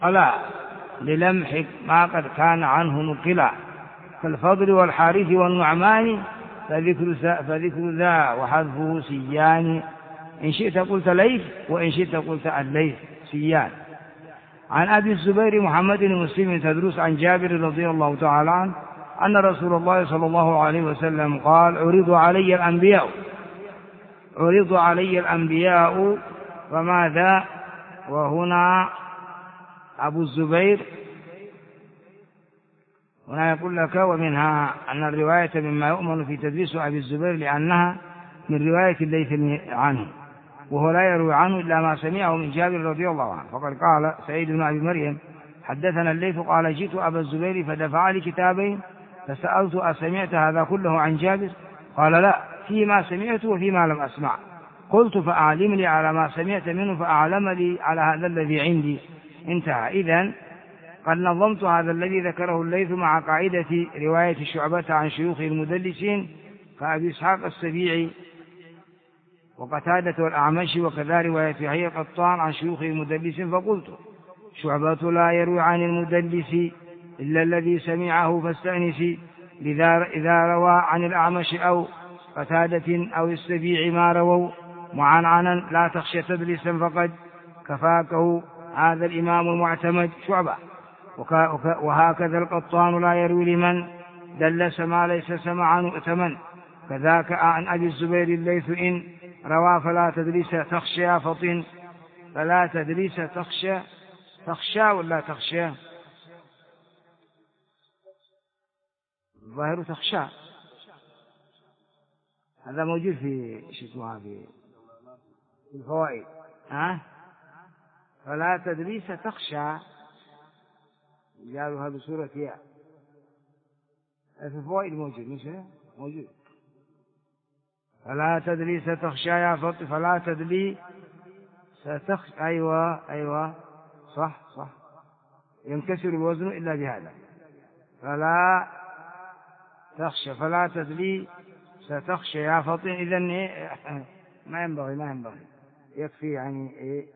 ألا للمح ما قد كان عنه نقلا كالفضل والحارث والنعمان فذكر ذا وحذفه سيان. إن شئت قلت ليث وإن شئت قلت الليث سيان. عن أبي الزبير محمد بن مسلم تدرس عن جابر رضي الله تعالى عنه أن رسول الله صلى الله عليه وسلم قال عرض علي الأنبياء وماذا. وهنا أبو الزبير هنا يقول لك ومنها أن الرواية مما يؤمن في تدريس أبي الزبير لأنها من رواية الليث عنه، وهو لا يروي عنه إلا ما سمعه من جابر رضي الله عنه. فقد قال سعيد بن أبي مريم حدثنا الليث قال جئت أبا الزبير فدفع لي كتابين فسألت أسمعت هذا كله عن جابر؟ قال لا، فيما سمعت وفيما لم أسمع. قلت فأعلم لي على ما سمعت منه فأعلم لي على هذا الذي عندي. انتهى. إذن قد نظمت هذا الذي ذكره الليث مع قاعدة رواية شعبة عن شيوخ المدلسين كأبي إسحاق السبيعي وقتادة والأعمش، وكذا رواية يحيى القطان عن شيوخ المدلسين. فقلت شعبة لا يروي عن المدلس إلا الذي سمعه فاستأنسي، إذا روى عن الأعمش أو قتادة أو السبيع ما رووا معنعنا لا تخشى تدليسا فقد كفاكه هذا الإمام المعتمد شعبة. وهكذا القطان لا يروي لمن دلس ما ليس سمعا مؤتمن. كذاك عن أبي الزبير الليث إن روى فلا تدليس تخشى فطن. فلا تدليس تخشى ولا تخشى؟ الظاهر تخشى. هذا موجود في شتوها في الفوائد. فلا تدليس تخشى قالوها بسورة ياء في الفوائد موجود مش موجود. فلا تدليس تخشى يا فطن فلا تدلي ستخشى. أيوة صح ينكسر الوزن إلا بهذا. فلا تخشى فلا تدلي ستخشى يا فطن. إذن ما ينبغي يكفي يعني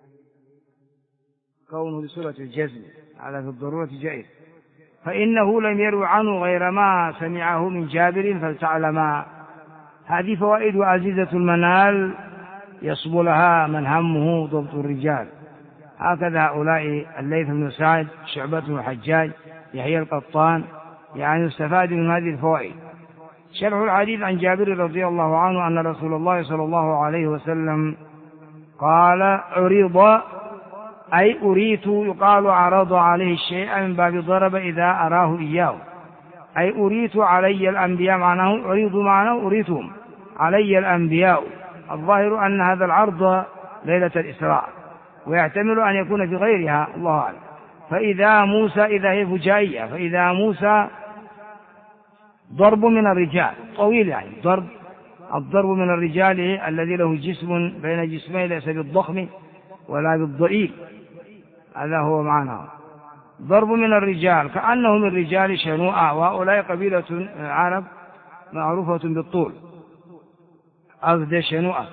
كونه بسورة الجزم على في الضرورة جائز. فإنه لم يروي عنه غير ما سمعه من جابر فلتعلما. هذه فوائد عزيزة المنال يصب لها من همه ضبط الرجال. هكذا هؤلاء الليث بن سعد شعبة بن الحجاج يحيى القطان يعني يستفاد من هذه الفوائد. شرح الحديث عن جابر رضي الله عنه أن رسول الله صلى الله عليه وسلم قال عرض أي أريت، يقال عرض عليه الشيء من باب ضرب إذا أراه إياه، أي أريت علي الأنبياء معناه أريد معناه أريتهم علي الأنبياء. الظاهر أن هذا العرض ليلة الإسراء ويحتمل أن يكون في غيرها الله أعلم. فإذا موسى إذا هي فجائية، فإذا موسى ضرب من الرجال طويل يعني الضرب من الرجال الذي له جسم بين جسمين ليس بالضخم ولا بالضئيل، هذا هو معناه ضرب من الرجال كأنه من رجال شنوءة، وهؤلاء قبيلة عرب معروفة بالطول أفد شنوءة.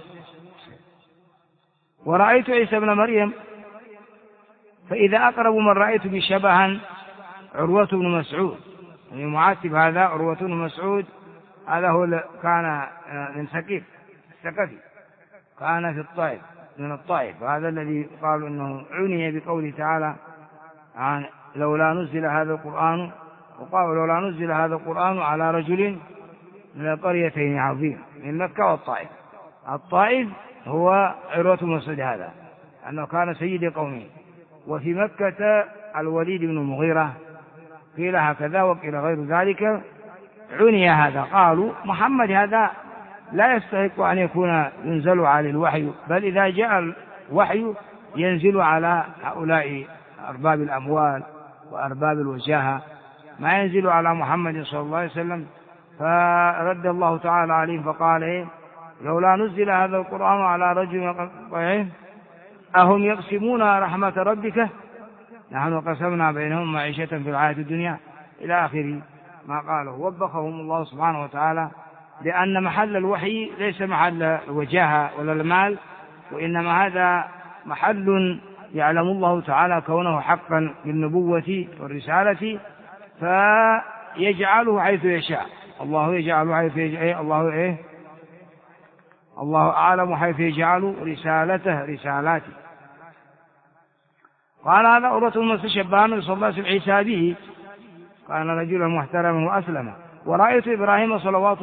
ورأيت عيسى بن مريم فإذا أقرب من رأيت بشبها عروة بن مسعود، يعني معاتب هذا عروة بن مسعود هذا هو كان من ثقيف الثقفي كان في الطائف من الطائف، وهذا الذي قالوا أنه عني بقوله تعالى عن لولا نزل هذا القرآن، وقالوا لولا نزل هذا القرآن على رجل من القريتين عظيم من مكة والطائف. الطائف هو عروة بن مسعود هذا أنه كان سيد قومه، وفي مكة الوليد بن المغيرة قيل هكذا وقيل غير ذلك. عني هذا قالوا محمد هذا لا يستحق أن يكون ينزل على الوحي، بل إذا جاء الوحي ينزل على هؤلاء أرباب الأموال وأرباب الوجاهة، ما ينزل على محمد صلى الله عليه وسلم. فرد الله تعالى عليهم فقال لولا نزل هذا القرآن على رجل أهم يقسمون رحمة ربك نحن قسمنا بينهم معيشة في الحياة الدنيا إلى آخر ما قاله. وبخهم الله سبحانه وتعالى لأن محل الوحي ليس محل الوجاهة ولا المال، وإنما هذا محل يعلم الله تعالى كونه حقا بالنبوة والرسالة فيجعله حيث يشاء. الله يجعله حيث يشاء. الله أعلم حيث يجعل رسالاته. قال هذا عروة المستشبه النبي صلى الله عليه وسلم عيسى به، كان رجلا محترما وأسلم. ورأيت إبراهيم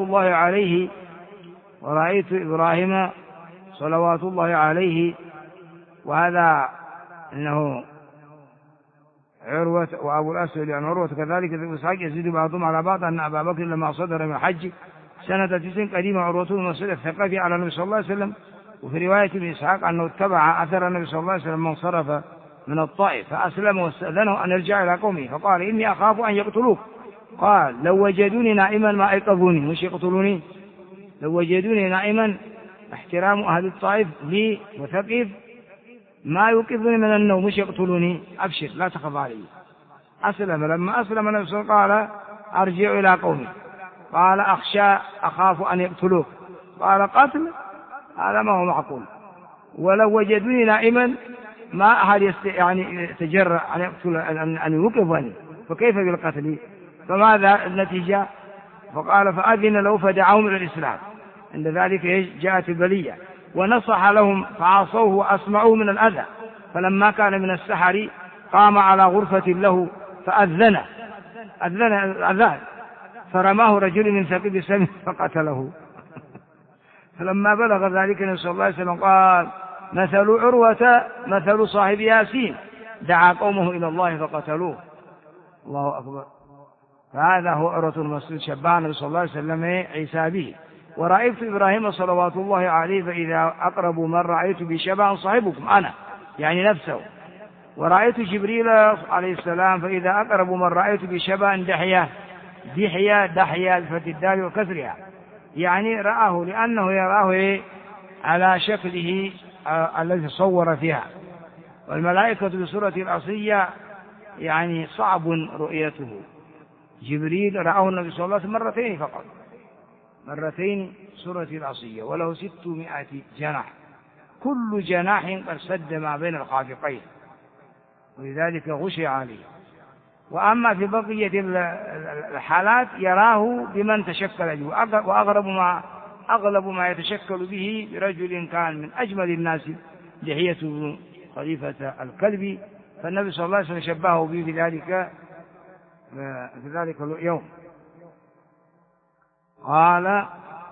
صلوات الله عليه وهذا أنه عروة وأبو الأسود يعني عروة كذلك ابن إسحاق يزيد بعضهم على بعض أن أبا بكر لما صدر من الحج سنة 9 قديم عروة المسجد الثقافي على النبي صلى الله عليه وسلم. وفي رواية ابن إسحاق أنه اتبع أثر النبي صلى الله عليه وسلم من صرف من الطائف فأسلم واستأذنه أن يرجع إلى قومه فقال إني أخاف أن يقتلوك. قال لو وجدوني نائما ما أيقظوني، مش يقتلوني، لو وجدوني نائما احترام أهل الطائف لي وثقيف ما يوقظني من النوم، مش يقتلوني، أبشر لا تخف علي. أسلم. لما أسلم النبي صلى الله عليه وسلم قال أرجع إلى قومي. قال أخاف أن يقتلوك. قال قتل هذا ما هو معقول، ولو وجدوني نائما ما أحد يعني يتجرأ أن يقتل أن يوقظني، فكيف بالقتل؟ فماذا النتيجة؟ فقال فأذن له فدعاهم إلى الإسلام. عند ذلك جاءت البلية ونصح لهم فعصوه وأسمعوه من الأذى. فلما كان من السحر قام على غرفة له فأذن فرماه رجل من ثقيب سمه فقتله. فلما بلغ ذلك النبي صلى الله عليه وسلم قال مثل عروة مثل صاحب ياسين دعا قومه إلى الله فقتلوه. الله أكبر. فهذا هو عروة المسجد شبه النبي صلى الله عليه وسلم عيسى به. ورأيت إبراهيم صلوات الله عليه فإذا أقرب من رأيت بشبه صاحبكم أنا يعني نفسه. ورأيت جبريل عليه السلام فإذا أقرب من رأيت بشبه دحية بفتح الدال وكسرها، يعني رآه لأنه يراه على شكله الذي صور فيها. والملائكة بصورة الأصلية يعني صعب رؤيته. جبريل رآه النبي صلى الله عليه وسلم مرتين فقط، مرتين سورة العصية، وله 600 جناح، كل جناح قد سد ما بين الخافقين، ولذلك غشي عليه. وأما في بقية الحالات يراه بمن تشكل به، وأغلب ما يتشكل به برجل كان من أجمل الناس دحية خليفة الكلب، فالنبي صلى الله عليه وسلم شبهه به في ذلك اليوم. قال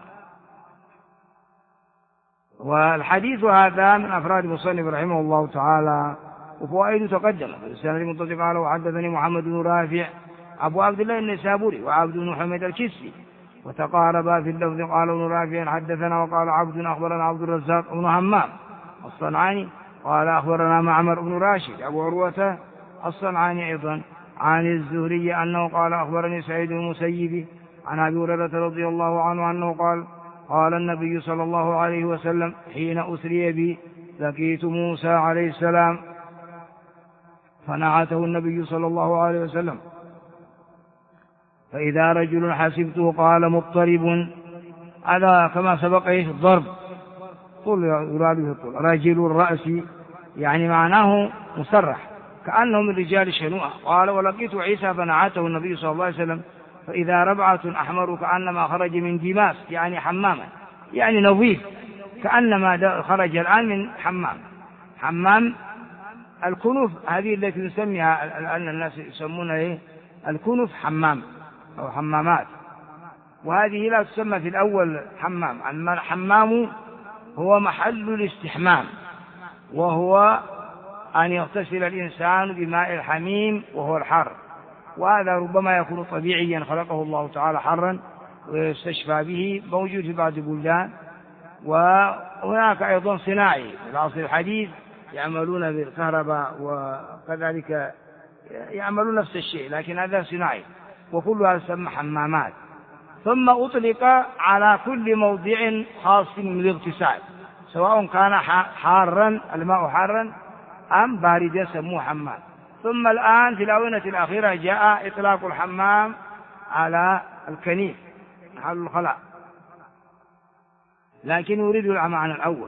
والحديث هذا من أفراد مصنف رحمه الله تعالى، وفوائد تقدم. السند المتصل قال وحدثني محمد بن رافع أبو عبد الله النسابوري وعبد بن حميد الكسي وتقاربا في اللفظ. قال ابن رافع حدثنا وقال عبد أخبرنا عبد الرزاق بن همام الصنعاني قال أخبرنا معمر بن راشد أبو عروة الصنعاني أيضا عن الزهري أنه قال أخبرني سعيد المسيب عن أبي هريرة رضي الله عنه أنه قال النبي صلى الله عليه وسلم حين أسري بي لقيت موسى عليه السلام فنعته النبي صلى الله عليه وسلم فإذا رجل حسبته قال مضطرب، هذا كما سبق الضرب طول يراد به الطول، رجل الرأس يعني معناه مسرح كأنه من رجال شنوءة. قال ولقيت عيسى فنعته النبي صلى الله عليه وسلم فإذا ربعة أحمر كأنما خرج من ديماس يعني حماما يعني نظيف، كأنما خرج الآن من حمام الكنف، هذه التي نسميها الآن الناس يسمونها الكنف حمام أو حمامات، وهذه لا تسمى في الأول حمام. أما الحمام هو محل الاستحمام، وهو أن يغتسل الإنسان بماء الحميم وهو الحر، وهذا ربما يكون طبيعيا خلقه الله تعالى حرا ويستشفى به، موجود في بعض البلدان. وهناك أيضا صناعي في العصر الحديث يعملون بالكهرباء وكذلك يعملون نفس الشيء، لكن هذا صناعي، وكلها يسمى حمامات. ثم أطلق على كل موضع خاص من الاغتسال، سواء كان حارا الماء حارا أم باردا سموه حمام. ثم الآن في الآونة الأخيرة جاء إطلاق الحمام على الكنيف محل الخلاء، لكن يريد المعنى الأول.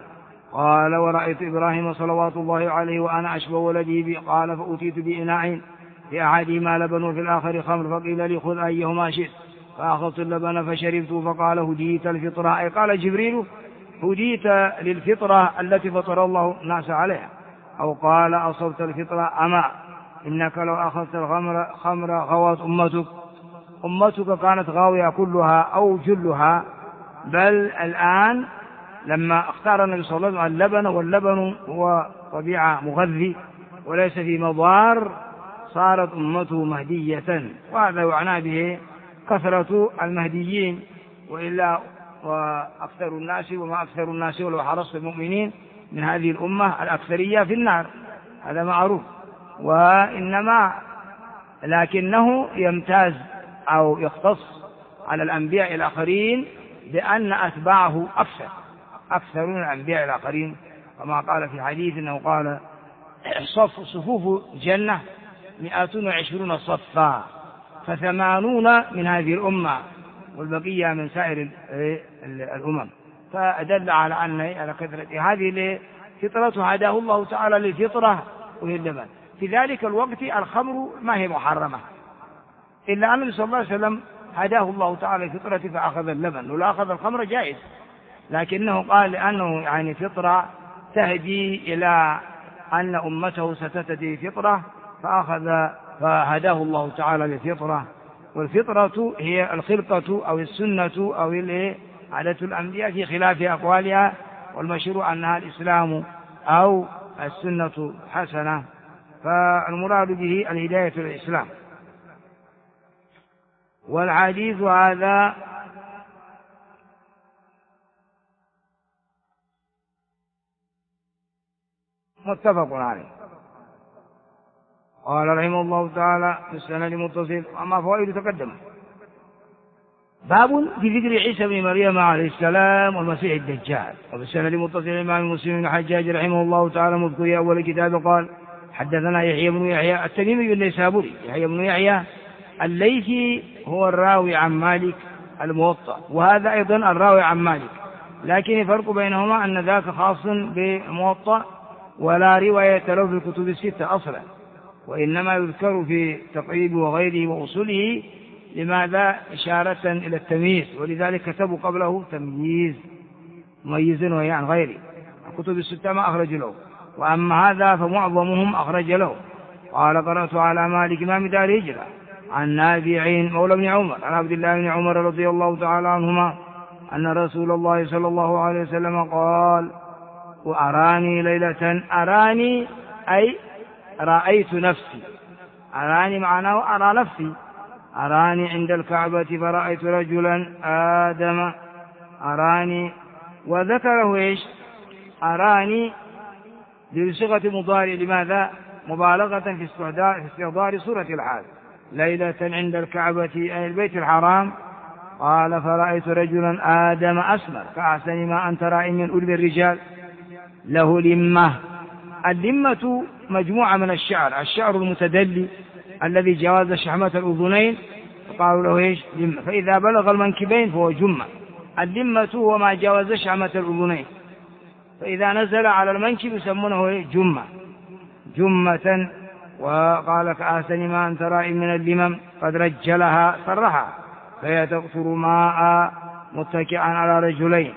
قال ورأيت إبراهيم صلوات الله عليه وأنا أشبه ولدي بي. قال فأتيت بإناء في أحدهما لبن وفي الآخر خمر فقيل لي خذ أيهما شئت فأخذت اللبن فشربت فقال هديت الفطرة، أي قال جبريل هديت للفطرة التي فطر الله الناس عليها، أو قال أصبت الفطرة. أما إنك لو أخذت الخمر غوت أمتك كانت غاوية كلها أو جلها. بل الآن لما اختار النبي صلى الله عليه وسلم اللبن، واللبن هو طبيعة مغذي وليس في مضار، صارت أمته مهدية، وهذا يعنى به كثرة المهديين، وإلا وأكثر الناس وما أكثر الناس ولو حرصت المؤمنين من هذه الأمة الأكثرية في النار، هذا معروف. وإنما لكنه يمتاز أو يختص على الأنبياء الآخرين بأن أتباعه أكثر من الأنبياء الآخرين، كما قال في حديث أنه قال صفوف الجنة 120 صفا، ف80 من هذه الأمة والبقية من سائر الأمم. فأدل على أن على كثرة هذه فطرة هداه الله تعالى للفطرة وهي اللبن. في ذلك الوقت الخمر ما هي محرمة، إلا أن النبي صلى الله عليه وسلم هداه الله تعالى للفطرة فأخذ اللبن، ولو أخذ الخمر جائز، لكنه قال لأنه يعني فطرة تهدي إلى أن أمته ستهتدي فطرة فهداه الله تعالى للفطرة. والفطرة هي الخلقة أو السنة أو عادة الأنبياء في خلاف أقوالها، والمشروع أنها الإسلام أو السنة حسنة، فالمراد به الهداية للإسلام. والحديث هذا متفق عليه. قال رحمه الله تعالى في السند المتصل. أما فوائد تقدم. باب في ذكر عيسى بن مريم عليه السلام والمسيح الدجال. وفي السند المتصل الإمام مسلم بن الحجاج رحمه الله تعالى مذكور في أول الكتاب قال حدثنا يحيى بن يحيى التميمي النيسابوري. يحيى بن يحيى الليثي هو الراوي عن مالك الموطأ، وهذا أيضا الراوي عن مالك، لكن الفرق بينهما أن ذاك خاص بموطأ ولا رواية له في الكتب الستة أصلا، وإنما يذكر في تقريب وغيره وأصوله. لماذا؟ إشارة إلى التمييز، ولذلك كتبوا قبله تمييز مميز وهي عن غيره. الكتب الستة ما أخرج له، وأما هذا فمعظمهم أخرج له. قال قرأت على مالك إمام دار الهجرة عن نافع مولى بن عمر عن عبد الله بن عمر رضي الله تعالى عنهما أن رسول الله صلى الله عليه وسلم قال وأراني ليلة. أراني أي رأيت نفسي، أراني معناه أرى نفسي. أراني عند الكعبة فرأيت رجلا آدم. أراني وذكره إيش؟ أراني بصيغة مضارع. لماذا؟ مبالغة في استحضار صورة الحال. ليلة عند الكعبة أي البيت الحرام. قال فرأيت رجلا آدم أسمر كأحسن ما أنت رأي من أولي الرجال له لمة. اللمة مجموعة من الشعر المتدلي الذي جاوز شحمة الأذنين قالوا له إيش؟ لمة. فإذا بلغ المنكبين فهو جمة. اللمة هو ما جاوز شحمة الأذنين، فإذا نزل على المنكب يسمونه إيه؟ جمة. وقال كأحسن ما أنت رأي من اللمم قد رجلها صرحها فهي تقطر ماء متكئا على رجلين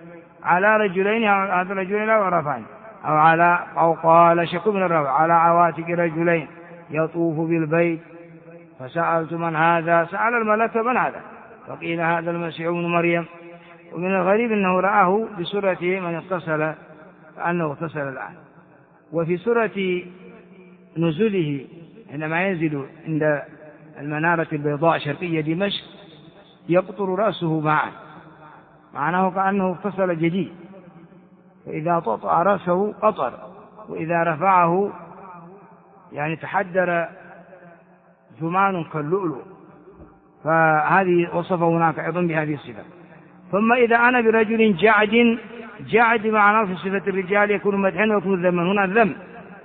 هذا الرجلين لا يعرفان، أو قال شك بن الراوي على عواتق رجلين يطوف بالبيت. فسألت من هذا؟ سأل الملك من هذا؟ فقيل هذا المسيح ابن مريم. ومن الغريب أنه رآه بسورة من اغتسل كأنه اغتسل الآن. وفي سورة نزله عندما ينزل عند المنارة البيضاء شرقية دمشق يقطر رأسه معناه كأنه اغتسل جديد، فإذا طأطأ رأسه قطر، وإذا رفعه يعني تحدر جمان كاللؤلؤ. فهذه وصفه هناك أيضا بهذه الصفة. ثم إذا أنا برجل جعد معناه في صفة الرجال يكون مدحا ويكون ذما. هنا الذم،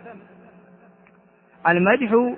المدح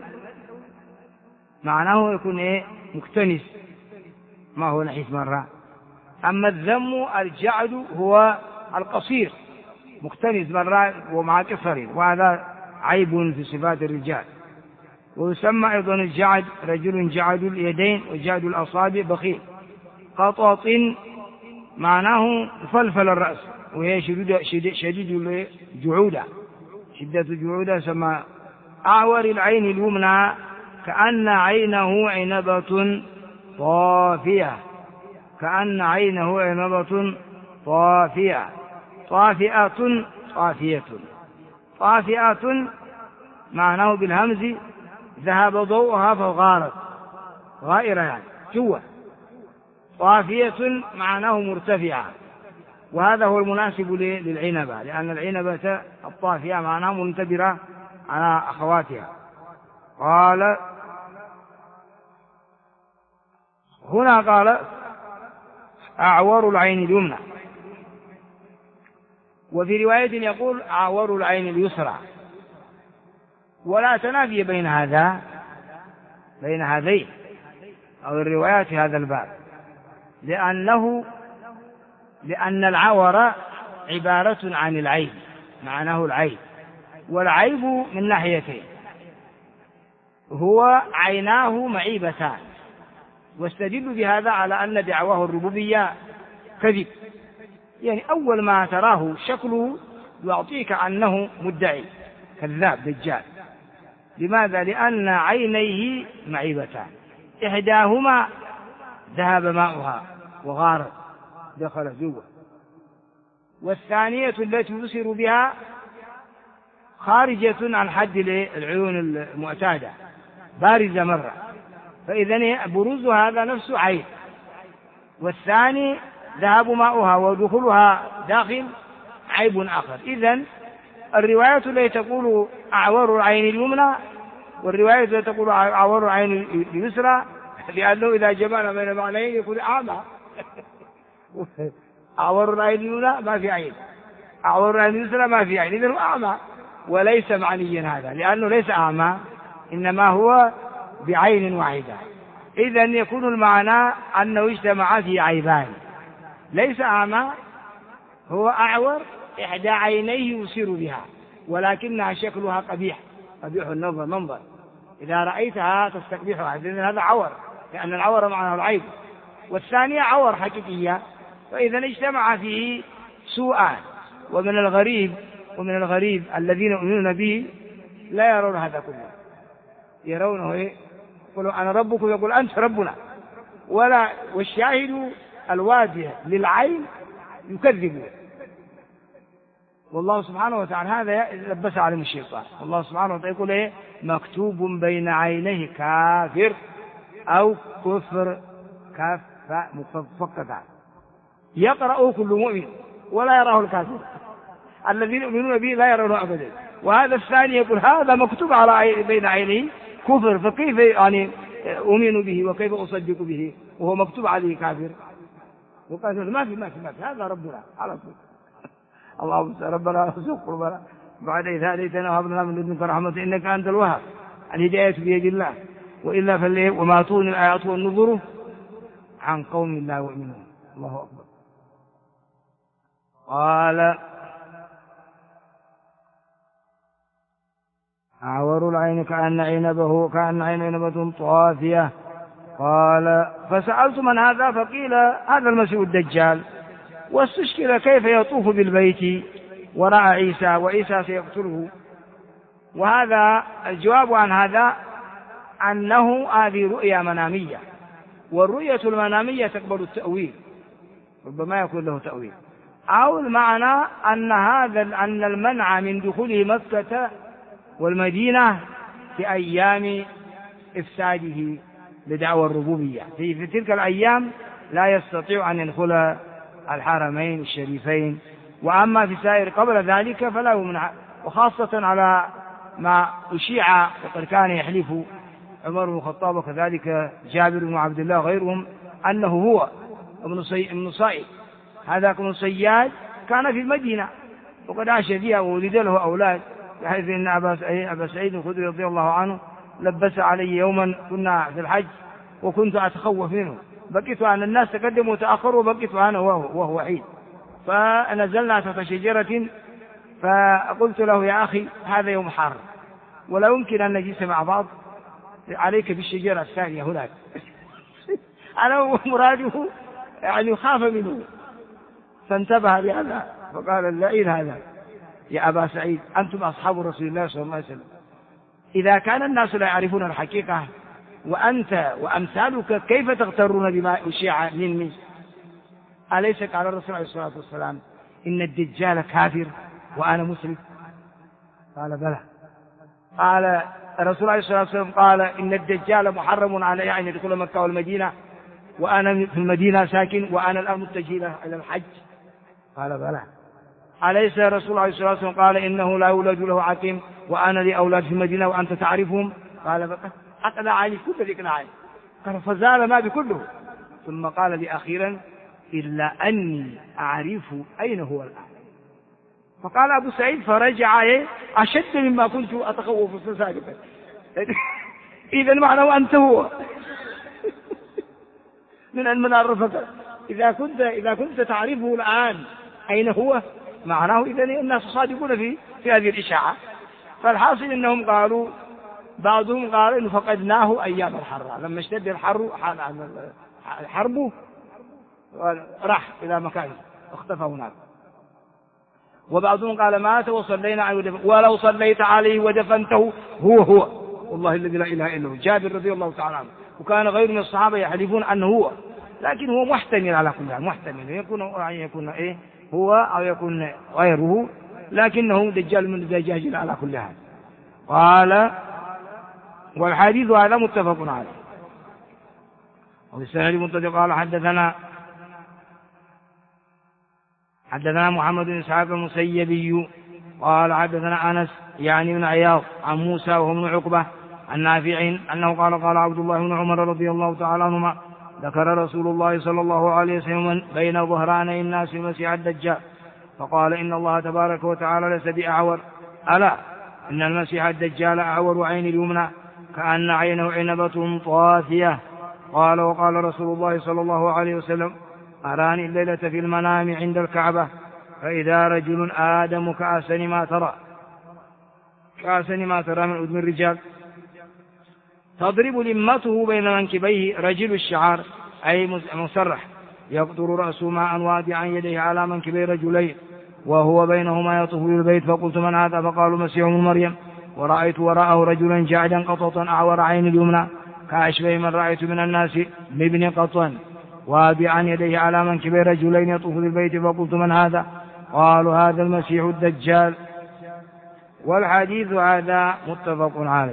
معناه يكون إيه؟ مكتنس، ما هو نحيف مرة. أما الذم الجعد هو القصير مختلف مرات ومع قصر، وهذا عيب في صفات الرجال. ويسمى أيضا الجعد رجل جعد اليدين وجعد الأصابع بخيل. قطط معناه فلفل الرأس، وهي شديد الجعودة، شدة الجعودة. سمى أعور العين اليمنى كأن عينه عنبة طافية، كأن عينه عنبة طافية. طافئة طافية. طافئة معناه بالهمز ذهب ضوءها فغارت، غائرة يعني جوة. طافية معناه مرتفعة، وهذا هو المناسب للعنبة، لأن العنبة الطافية معناه منتبرة على أخواتها. قال هنا قال أعور العين اليمنى، وفي رواية يقول أعور العين اليسرى، ولا تنافي بين هذين أو الروايات في هذا الباب، لأن العور عبارة عن العيب، معناه العيب، والعيب من ناحيتين، هو عيناه معيبتان. واستدل بهذا على أن دعواه الربوبية كذب، يعني أول ما تراه شكله يعطيك أنه مدعي كذاب دجال. لماذا؟ لأن عينيه معيبتان، إحداهما ذهب ماؤها وغارت دخلت جوه، والثانية التي يبصر بها خارجة عن حد العيون المعتادة، بارزة مرة، فإذا بروز هذا نفسه عيب. والثاني ذهب ماؤها ودخولها داخل عيب آخر. إذن الرواية التي تقول أعور العين اليمنى والرواية التي تقول أعور العين اليسرى، لأنه إذا جمعنا بين معنيين يكون أعمى. أعور العين اليمنى ما في عين، أعور العين اليسرى ما في عين، إذن أعمى، وليس معنيا هذا، لأنه ليس أعمى، إنما هو بعين واحدة. إذن يكون المعنى أنه اجتمع في عيبان، ليس أعمى، هو أعور إحدى عينيه يبصر بها، ولكنها شكلها قبيح النظر، منظر إذا رأيتها تستقبحها، إذن هذا عور، لأن العور معناه العيب. والثانية عور حقيقية، فإذا اجتمع فيه سوءان. ومن الغريب الذين يؤمنون به لا يرون هذا كله، يرونه يقولوا أنا ربكم، يقول أنت ربنا، والشاهد الواجه للعين يكذبون. والله سبحانه وتعالى هذا لبس عليهم الشيطان. والله سبحانه وتعالى يقول مكتوب بين عينيه كافر أو كفر، كاف مفقدة، يقرأه كل مؤمن ولا يراه الكافر، الذين يؤمنون به لا يرونه أبدا. وهذا الثاني يقول هذا مكتوب على بين عينيه كفر، فكيف يعني أؤمن به وكيف أصدق به وهو مكتوب عليه كافر؟ وقال ما في هذا ربنا على طول. اللهم ربنا ارزق قلوبنا بعد إذ هديتنا وهب لنا من لدنك رحمة إنك أنت الوهاب. الهداية بيد الله، وإلا فليه وما تغني الآيات والنذر عن قوم لا يؤمنون. الله أكبر. قال أعور العين كأن عنبة طافية. قال فسألت من هذا؟ فقيل هذا المسيح الدجال. واستشكل كيف يطوف بالبيت ورأى عيسى وعيسى سيقتله. وهذا الجواب عن هذا أنه هذه رؤيا منامية، والرؤية المنامية تقبل التأويل، ربما يكون له تأويل، أو المعنى أن المنع من دخوله مكة والمدينة في أيام إفساده لدعوى الربوبية، في تلك الأيام لا يستطيع أن يدخل الحرمين الشريفين، وأما في سائر قبل ذلك فلا يمنع. وخاصة على ما أشيع وقد كان يحلف عمر بن الخطاب وكذلك جابر بن عبد الله غيرهم أنه هو ابن صائد، هذا ابن صياد كان في المدينة وقد عاش فيها وولد له أولاد، بحيث أن أبا سعيد الخدري رضي الله عنه لبس علي يوما كنا في الحج وكنت أتخوف منه، بقيت أن الناس تقدموا وتأخروا، بقيت أنا وهو وحيد، فنزلنا تحت شجرة فقلت له يا أخي هذا يوم حار ولا يمكن أن نجلس مع بعض، عليك بالشجرة الثانية هناك. أنا مراده يعني خاف منه، فانتبه لهذا فقال اللئيم هذا يا أبا سعيد أنتم أصحاب رسول الله صلى الله عليه وسلم، إذا كان الناس لا يعرفون الحقيقة وأنت وأمثالك كيف تغترون بما أشيع مني؟ أليس قال الرسول عليه الصلاة والسلام إن الدجال كافر وأنا مسلم؟ قال بلى. قال الرسول عليه الصلاة والسلام قال إن الدجال محرم على يعني يدخل مكة والمدينة وأنا في المدينة ساكن وأنا الآن متجه إلى الحج؟ قال بلى. أليس الرسول عليه الصلاة والسلام قال إنه لا يولد له عقيم وأنا لي أولاد في المدينة وأنت تعرفهم؟ قال بلى. أقنع علي كل الإقناع. قال فزال ما بكله، ثم قال لي أخيرا إلا أني أعرف أين هو الآن. فقال أبو سعيد فرجع أشد مما كنت أتخوف سابقا. إذا معناه أنت هو من عرفك إذا كنت تعرفه الآن أين هو، معناه إذا الناس صادقون في هذه الإشاعة. فالحاصل إنهم قالوا بعضهم قال إن فقدناه أيام الحر، لما اشتد الحرب راح إلى مكانه اختفى هناك. وبعضهم قال مات وصلينا عليه ولو صليت عليه ودفنته هو والله الذي لا إله إلا هو. جابر رضي الله تعالى عنه وكان غير من الصحابة يحلفون أنه هو، لكن هو محتمل على كل حال، محتمل يكون هو أو يكون غيره، لكنه دجال من الدجاجين على كل حال. قال والحديث هذا متفق عليه. وفي السند المنتدى قال حدثنا محمد بن إسحاق المسيبي قال حدثنا أنس يعني بن عياض عن موسى وهو ابن عقبة عن نافع أنه قال عبد الله بن عمر رضي الله تعالى عنهما ذكر رسول الله صلى الله عليه وسلم بين ظهراني الناس المسيح الدجال فقال إن الله تبارك وتعالى ليس بأعور، ألا إن المسيح الدجال أعور عين اليمنى كأن عينه عنبة طافية. قال وقال رسول الله صلى الله عليه وسلم أراني الليلة في المنام عند الكعبة فإذا رجل آدم كأسن ما ترى من أذن الرجال تضرب لمته بين منكبيه رجل الشعار أي مسرح يقطر رأسه ماء وادعا يديه على منكبي رجلين وهو بينهما يطوف بالبيت. فقلت من هذا؟ فقالوا مسيح ابن مريم. ورأيت وراءه رجلا جعدا قططا أعور عين اليمنى كأشبه من رأيت من الناس بابن قطن وابعا يديه على منكبي رجلين يطوف بالبيت. فقلت من هذا؟ قالوا هذا المسيح الدجال. والحديث هذا متفق عليه.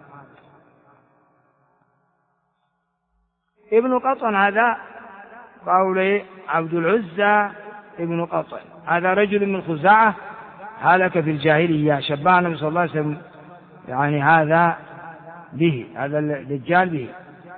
ابن قطن هذا قول عبد العزى ابن قطن، هذا رجل من خزاعة هلك في الجاهلية شبه النبي صلى الله عليه وسلم، يعني هذا به، هذا الدجال به.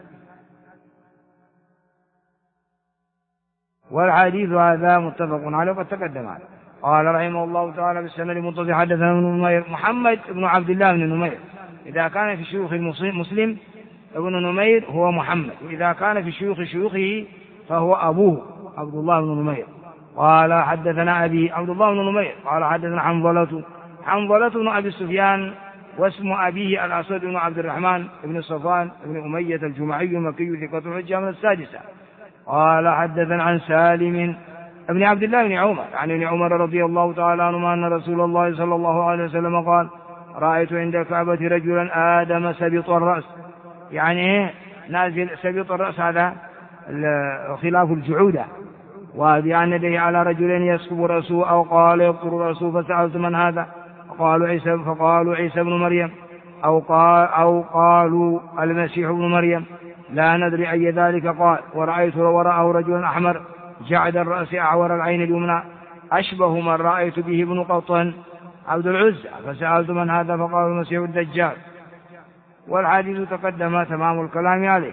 والحديث هذا متفق عليه وقد تقدم عليه. قال رحمه الله تعالى بالسند المتصل حدثنا ابن نمير محمد بن عبد الله بن نمير، إذا كان في شيوخ مسلم ابن نمير هو محمد، وإذا كان في شيوخه فهو أبوه عبد الله بن نمير. قال حدثنا أبي عبد الله بن نمير قال حدثنا حنظلة بن أبي سفيان واسم أبيه الأسود بن عبد الرحمن بن صفوان بن أمية الجمعي المكي ثقة الحجة من السادسة. قال حدثنا عن سالم ابن عبد الله بن عمر عن ابن عمر رضي الله تعالى عنهما أن رسول الله صلى الله عليه وسلم قال رأيت عند الكعبة رجلا آدم سبط الرأس، يعني نازل سبط الرأس، هذا خلاف الجعودة، وبأن يديه على رجلين يسكب رأسه أو قال يبطر رأسه. فسألت من هذا؟ فقالوا عيسى بن مريم أو قالوا المسيح بن مريم، لا ندري أي ذلك. قال ورأيت وراءه رجل أحمر جعد الرأس أعور العين اليمنى أشبه من رأيت به ابن قطن عبد العزى. فسألت من هذا؟ فقالوا المسيح الدجال. والحديث تقدم تمام الكلام عليه.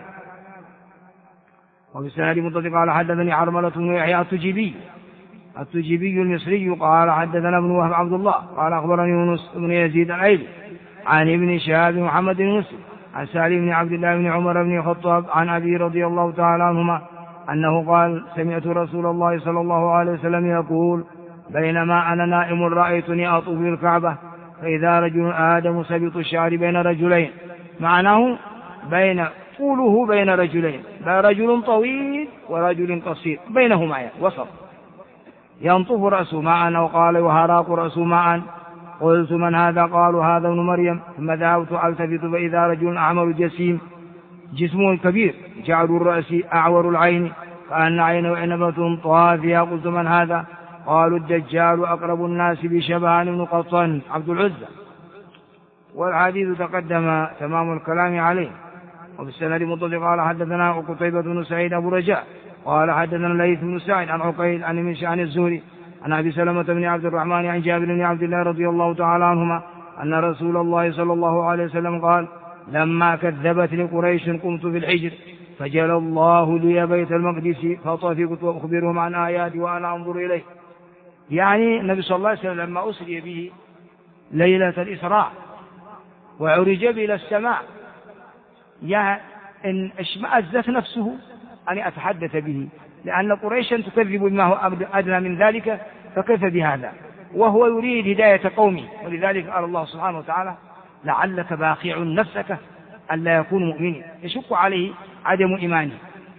وفي السند المتصل قال حدثني حرملة بن يحيى التجيبي المصري قال حدثنا ابن وهب عبد الله قال أخبرني يونس بن يزيد الأيلي عن ابن شهاب محمد بن مسلم عن سالم بن عبد الله بن عمر بن الخطاب عن أبي رضي الله تعالى عنهما أنه قال سمعت رسول الله صلى الله عليه وسلم يقول بينما أنا نائم رأيتني أطوف الكعبة فإذا رجل آدم سبط الشعر بين رجلين، معناه بين طوله بين رجلين، رجل طويل ورجل قصير بينهما وسط، ينطف رأسه معا، وقال وهراق رأسه معا. قلت من هذا؟ قالوا هذا ابن مريم. ثم ذهبت ألتفت فإذا رجل أعمر جسيم جسمه كبير جعل الرأس أعور العين كأن عينه عنبة طافية. قلت من هذا؟ قالوا الدجال أقرب الناس بشبهان بن قطان عبد العزى. والحديث تقدم تمام الكلام عليه. وبالسند متصل قال حدثنا قتيبة بن سعيد أبو رجاء قال حدثنا الليث بن سعيد عن عقيل عن الزهري عن أبي سلمة بن عبد الرحمن عن جابر بن عبد الله رضي الله تعالى عنهما أن رسول الله صلى الله عليه وسلم قال لما كذبتني قريش قمت في الحجر فجل الله لي بيت المقدس فطفقت وأخبرهم عن آياتي وأنا أنظر إليه. يعني النبي صلى الله عليه وسلم لما أسري به ليلة الإسراء وعرج به إلى السماء يعني إن اشمأزت نفسه أن أتحدث به، لأن قريشا تكذب بما هو أدنى من ذلك، فكيف بهذا وهو يريد هداية قومه. ولذلك قال الله سبحانه وتعالى لعلك باخع نفسك ألا يكون مؤمنين، يشك عليه عدم إيمانه.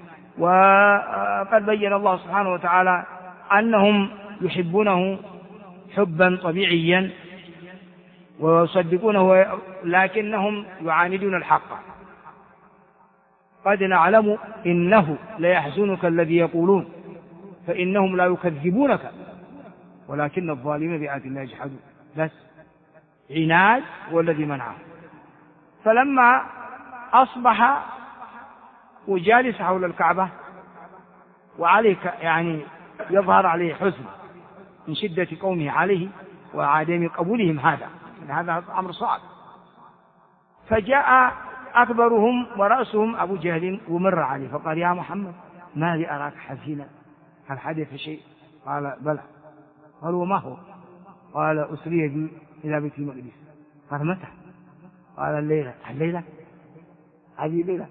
وقد بين الله سبحانه وتعالى أنهم يحبونه حبا طبيعيا ويصدقونه، لكنهم يعاندون الحق. قد نعلم إنه ليحزنك الذي يقولون فإنهم لا يكذبونك ولكن الظالمين بآيات الله يجحدون. بس عناد والذي منعه. فلما أصبح وجالس حول الكعبة وعليه يعني يظهر عليه حزن من شدة قومه عليه وعدم قبولهم هذا أمر صعب. فجاء أكبرهم ورأسهم أبو جهل ومر عليه فقال يا محمد ما لي أراك حزينا، هل حدث شيء؟ قال بلى. قالوا وما هو؟ قال أسري بي إلى بيت المقدس. قال متى؟ قال الليلة هذه الليلة.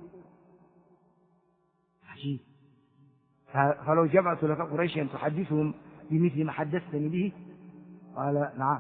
عجيب. فلو جمعت لك قريش أن تحدثهم بمثل ما حدثتني به. قال نعم.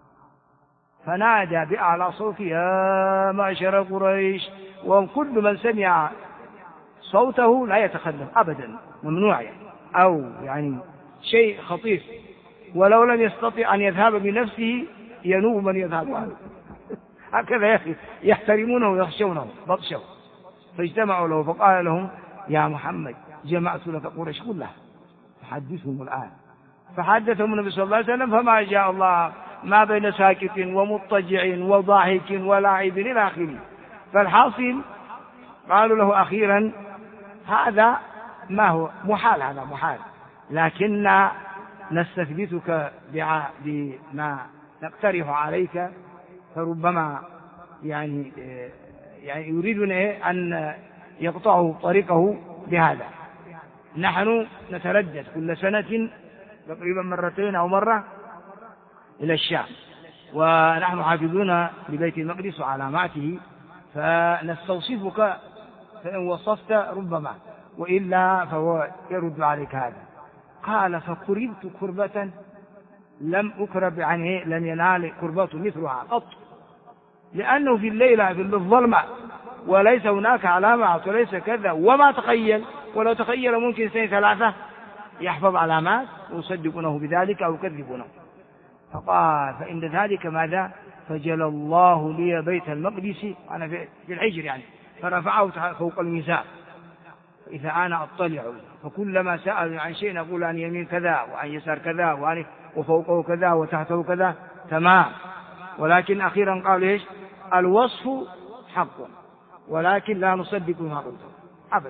فنادى بأعلى صوته يا معشر قريش، وكل من سمع صوته لا يتخلف أبدا، ممنوع أو يعني شيء خطير، ولو لم يستطع أن يذهب بنفسه ينوب من يذهب عنه. هكذا يحترمونه ويخشونه بطشه. فاجتمعوا له فقال لهم يا محمد جمعت لك قريش كلها فحدثهم الآن. فحدثهم النبي صلى الله عليه وسلم فما جاء الله ما بين ساكت ومضطجع وضاحك ولاعب إلى آخره. فالحاصل قالوا له أخيرا هذا ما هو محال، هذا محال، لكن نستثبتك بما نقترح عليك، فربما يعني يريدون أن يقطعوا طريقه بهذا. نحن نتردد كل سنة تقريبا مرتين أو مرة إلى الشام، ونحن حافظون لبيت المقدس وعلاماته، فنستوصفك فإن وصفت ربما، وإلا فهو يرد عليك هذا. قال فكربت كربة لم أكرب عنه، لم ينال كربة مثلها قط، لأنه في الليلة في الظلمة وليس هناك علامة وليس كذا، وما تخيل، ولو تخيل ممكن سنة 3 يحفظ علامات ويصدقونه بذلك أو يكذبونه. فقال فإن ذلك ماذا؟ فجل الله لي بيت المقدس، أنا في الحجر يعني، فرفعه فوق الميزان، إذا أنا أطلع فكلما سأل عن شيء نقول عن يمين كذا وعن يسار كذا وفوقه كذا وتحته كذا تمام. ولكن أخيرا قال إيش؟ الوصف حق ولكن لا نصدق ما قلته أبدا.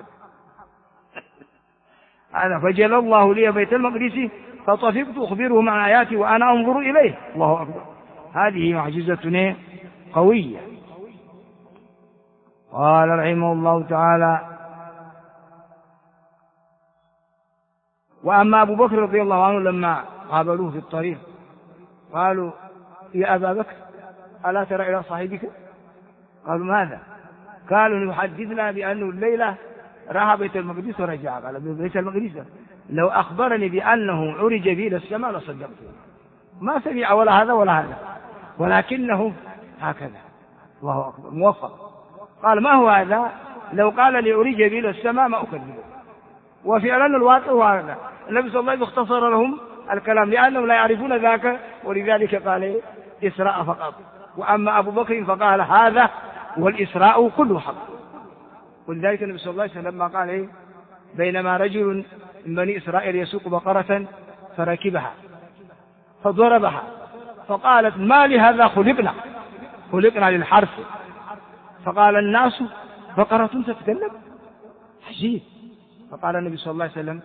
هذا فجل الله لي بيت المقدس فطفقت أخبرهم عن آياتي وأنا أنظر إليه. الله أكبر. هذه معجزة قوية. قال رحمه الله تعالى وأما أبو بكر رضي الله عنه لما قابلوه في الطريق قالوا يا أبا بكر ألا ترى إلى صاحبك؟ قالوا ماذا؟ قالوا يحدثنا بأنه الليلة راح بيت المقدس ورجع. قال بيت المقدس لو أخبرني بأنه عرج به إلى السماء لصدقته، ما سمع ولا هذا ولا هذا، ولكنه هكذا. الله أكبر، موفق. قال ما هو هذا؟ لو قال لي عرج به إلى السماء ما أكذبه. وفعلا الواقع هو هذا. النبي صلى الله عليه وسلم اختصر لهم الكلام لأنهم لا يعرفون ذاك، ولذلك قال إسراء فقط. وأما أبو بكر فقال هذا والإسراء كله حق. ولذلك النبي صلى الله عليه وسلم لما قال بينما رجل من بني إسرائيل يسوق بقرة فركبها فضربها فقالت ما لهذا خلقنا للحرث، فقال الناس بقرة تتكلم، عجيب. فقال النبي صلى الله عليه وسلم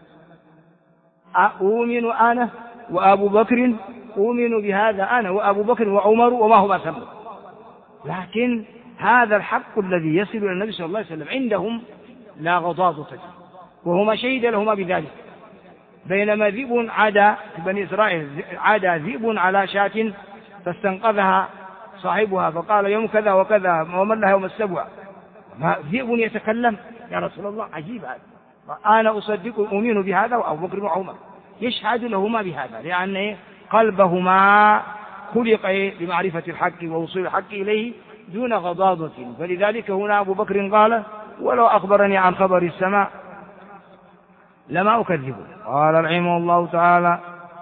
أؤمن أنا وأبو بكر، أؤمن بهذا أنا وأبو بكر وعمر وما هما سبب، لكن هذا الحق الذي يصل إلى النبي صلى الله عليه وسلم عندهم لا غضاضة فيه، وهما شهد لهما بذلك. بينما ذئب عدا في بني إسرائيل، عدا ذئب على شاة فاستنقذها صاحبها فقال يوم كذا وكذا ومن لها يوم السبع، ذئب يتكلم يا رسول الله، عجيب هذا. أنا أصدق أؤمن بهذا وأبو بكر وعمر يشهد لهما بهذا، لأن قلبهما خلق بمعرفة الحق ووصول الحق إليه دون غضاضة. فلذلك هنا أبو بكر قال ولو أخبرني عن خبر السماء لما أكذبه. قال رحمه الله تعالى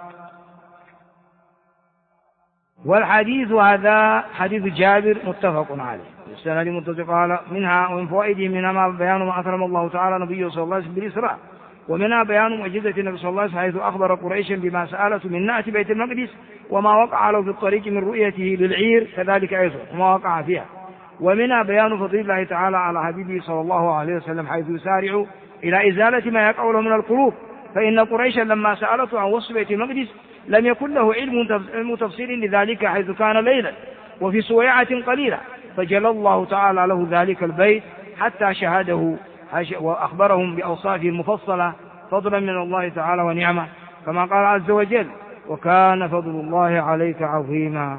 والحديث هذا حديث جابر متفق عليه السند المتصل. قال منها ومن فوائده منها بيان ما أكرم الله تعالى نبيه صلى الله عليه وسلم بالإسراء، ومنها بيان معجزة النبي صلى الله عليه وسلم حيث أخبر قريشا بما سألته من نأتي بيت المقدس وما وقع له في الطريق من رؤيته للعير كذلك أيضا وما وقع فيها. ومنها بيان فضل الله تعالى على حبيبه صلى الله عليه وسلم حيث يسارع إلى إزالة ما يقع له من القلوب، فإن قريشا لما سألته عن وصف بيت المقدس لم يكن له علم تفصيل لذلك حيث كان ليلا وفي سويعة قليلة، فجل الله تعالى له ذلك البيت حتى شهده وأخبرهم بأوصافه المفصلة فضلا من الله تعالى ونعمة، كما قال عز وجل وكان فضل الله عليك عظيما.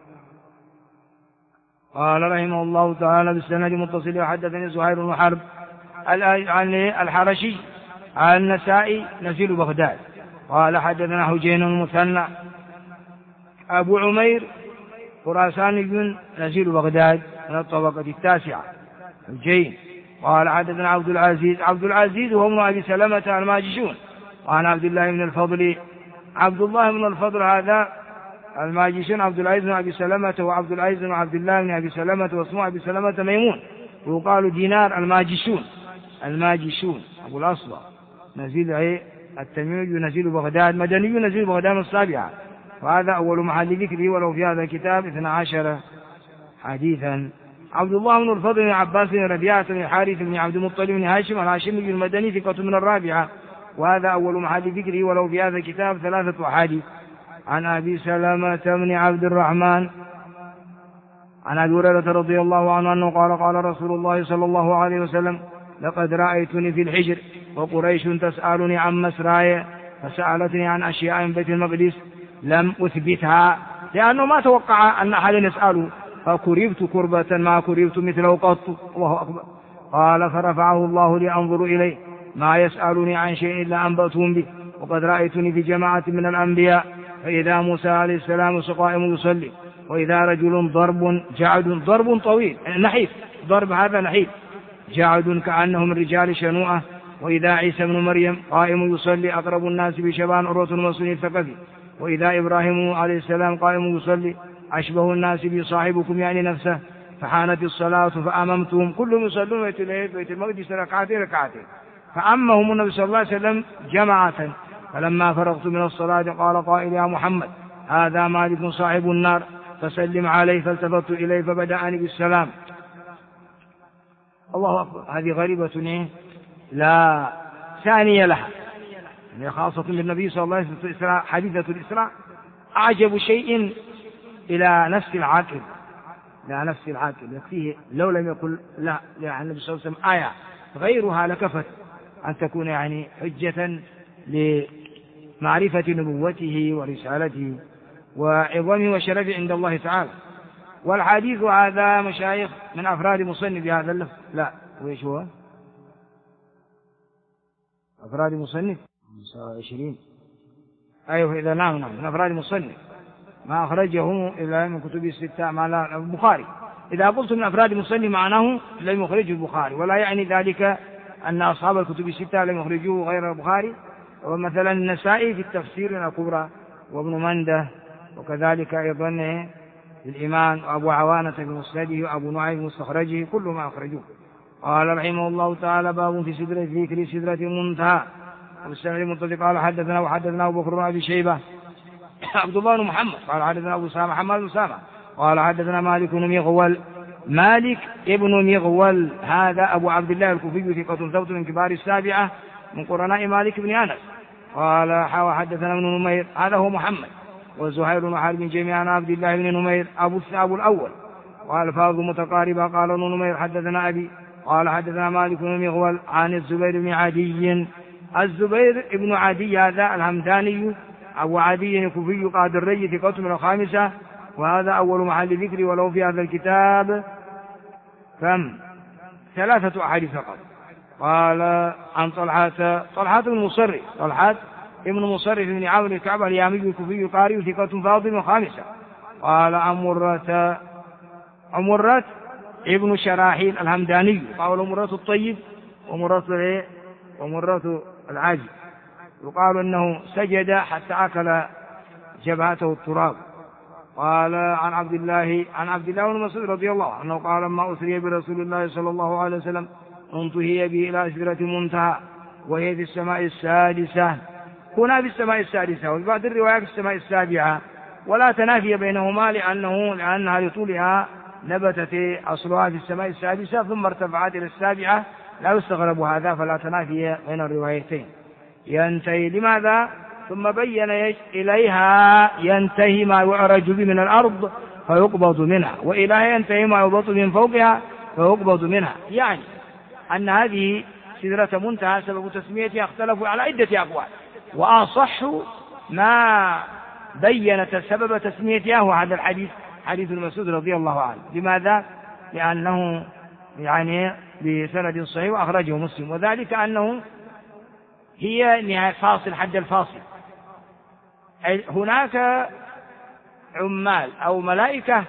قال رحمه الله تعالى بالسند متصل حدثني زهير بن حرب عن الحرشي عن النسائي نزيل بغداد قال حدثنا حجين المثنى أبو عمير خراساني نزيل بغداد من الطبقة التاسعة حجين قال حدثنا عبد العزيز وهو ابن أبي سلمة الماجشون وعن عبد الله بن الفضل هذا الماجشون عبد العزيز بن أبي سلمة وعبد العزيز بن عبد الله بن أبي سلمة واسمه أبي سلمة ميمون ويقال دينار الماجشون أبو الأصبع نزيل التميمي نزيل بغداد مدني نزيل بغداد السابعة، وهذا أول محل ذكره ولو في هذا الكتاب 12 حديثا. عبد الله بن الفضل بن عباس بن ربيعة بن الحارث بن عبد المطلب بن هاشم الهاشمي المدني ثقة من الرابعة، وهذا أول محل ذكره ولو في هذا الكتاب 3 أحاديث. عن أبي سلمة بن عبد الرحمن عن أبي هريرة رضي الله عنه أنه قال رسول الله صلى الله عليه وسلم لقد رأيتني في الحجر وقريش تسألني عن مسراي فسألتني عن أشياء من بيت المقدس لم أثبتها، لأنه ما توقع أن أحد يسأله، فكربت كربة ما كربت مثله قط. الله أكبر. قال فرفعه الله لأنظر إليه ما يسألني عن شيء إلا أنبأتهم به، وقد رأيتني في جماعة من الأنبياء فإذا موسى عليه السلام قائم يصلي وإذا رجل ضرب طويل نحيف، ضرب هذا نحيف جعد كأنه من رجال شنوءة، وإذا عيسى بن مريم قائم يصلي أقرب الناس بشبان عروة المسلم الثقفي، وإذا إبراهيم عليه السلام قائم يصلي أشبه الناس بصاحبكم يعني نفسه، فحانت الصلاة فأممتهم كلهم يصلون بيت المقدس ركعتين فأمهم النبي صلى الله عليه وسلم جماعة، فلما فرغت من الصلاة قال قائل يا محمد هذا مالك صاحب النار فسلم عليه، فالتفت إليه فبدأني بالسلام. الله أكبر. هذه غريبة لا ثانية لها، خاصة بالنبي صلى الله عليه وسلم. حديثة الإسراء أعجب شيء إلى نفس العاقل يكفيه لو لم يقل لا يعني النبي صلى الله عليه وسلم آية غيرها لكفت أن تكون يعني حجة لمعرفة نبوته ورسالته وعظمه وشرفه عند الله تعالى. والحديث هذا مشايخ من أفراد مصنف بهذا اللفظ لا وإيش هو أفراد مصنف 29. أيوه إذا نعم من أفراد المصنف ما أخرجه إلا من كتب الستة ما لا البخاري. إذا قلت من أفراد المصنف معناه لم يخرجه البخاري، ولا يعني ذلك أن أصحاب الكتب الستة لم يخرجوه غير البخاري. ومثلا النسائي في التفسير الكبرى، وابن منده، وكذلك أيضا الإمام أبو عوانة في مسنده، وأبو نعيم في مستخرجه، كل ما أخرجوه. قال رحمه الله تعالى: باب في سدرة ذكر سدرة المنتهى. والسنة المنتهى قال حدثنا أبو بكر بن أبي شيبة عبد الله بن محمد قال حدثنا أبو سامة محمد بن سامة قال حدثنا مالك ابن مغول هذا أبو عبد الله الكوفي ثقة ثبت من كبار السابعة من قرناء مالك بن أنس. قال حدثنا ابن نمير هذا هو محمد، وزهير بن حرب جميعا عن عبد الله بن نمير أبو الأول، قال فاظ متقاربة. قال ابن نمير حدثنا أبي قال حدثنا مالك بن مغول عن الزبير بن عدي. الزبير بن عدي هذا الهمداني أبو عدي الكوفي قادري ثقة من الخامسة، وهذا أول محل ذكر، ولو في هذا الكتاب 3 أحاديث فقط. قال عن طلحة ابن مصرف بن عامر الكعبة اليامي الكوفي قارئ ثقة فاضل من الخامسة. قال عن مرة ابن شراحيل الهمداني قال مرة الطيب ومرة العاجل، يقال أنه سجد حتى أكل جبهته التراب. قال عن عبد الله بن مسعود رضي الله عنه قال: ما أسري برسول الله صلى الله عليه وسلم انتهي به إلى سدرة المنتهى وهي في السماء السادسة. هنا في السماء السادسة، وفي بعض الروايات في السماء السابعة، ولا تنافي بينهما لأنها لطولها نبتت أصلها في السماء السادسة ثم ارتفعت إلى السابعة، لا يستغرب هذا، فلا تنافي بين الروايتين. ينتهي لماذا؟ ثم بين إليها ينتهي ما يعرج به من الأرض فيقبض منها، وإليها ينتهي ما يبط من فوقها فيقبض منها، يعني أن هذه سدرة منتهى سبب تسميتها اختلفوا على عدة أقوال، وأصح ما بينت سبب تسميتها هو هذا الحديث، حديث المسعود رضي الله عنه. لماذا؟ لأنه يعني بسند صحيح وأخرجه مسلم، وذلك أنه هي نهاية فاصل حد الفاصل. هناك عمال أو ملائكة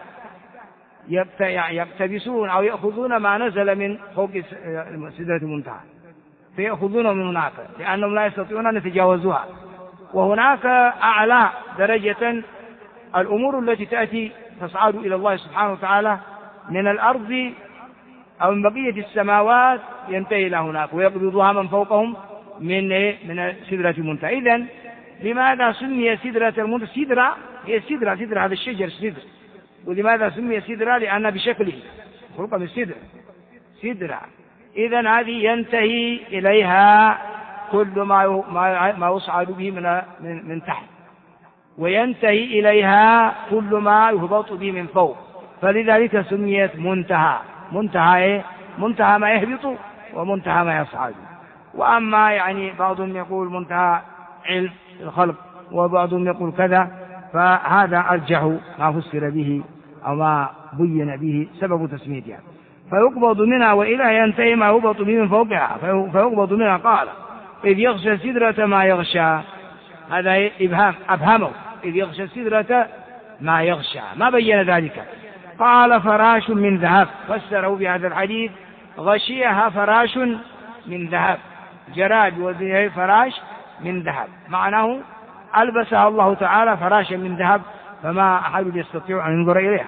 يقتبسون أو يأخذون ما نزل من فوق سدرة المنتهى فيأخذونه من هناك، لأنهم لا يستطيعون أن يتجاوزوها. وهناك أعلى درجة الأمور التي تأتي تصعد إلى الله سبحانه وتعالى من الأرض أو من بقية السماوات ينتهي إلى هناك، ويقبضها من فوقهم من سدرة المنتهى. إذن لماذا سمي سدرة المنتهى سدرة؟ هي سدرة هذا الشجر سدرة. ولماذا سمي سدرة؟ لأن بشكله خلق من سدرة. إذن هذه ينتهي إليها كل ما يصعد به من تحت، وينتهي إليها كل ما يهبط به من فوق، فلذلك سميت منتهى. منتهى ما يهبط ومنتهى ما يصعد. وأما يعني بعضهم يقول منتهى علم الخلق، وبعضهم يقول كذا، فهذا أرجح ما فسر به أو ما بين به سبب تسميتها. فيقبض منها وإلى ينتهي ما يهبط به من فوقها فيقبض منها. قال: إذ يغشى سدرة ما يغشى، هذا أبهمه، إذ يغشى سدرة ما يغشى، ما بين ذلك. قال: فراش من ذهب، فسره بهذا الحديث غشيها فراش من ذهب، جراد وذي فراش من ذهب، معناه ألبسها الله تعالى فراشا من ذهب، فما أحد يستطيع أن ينظر إليها.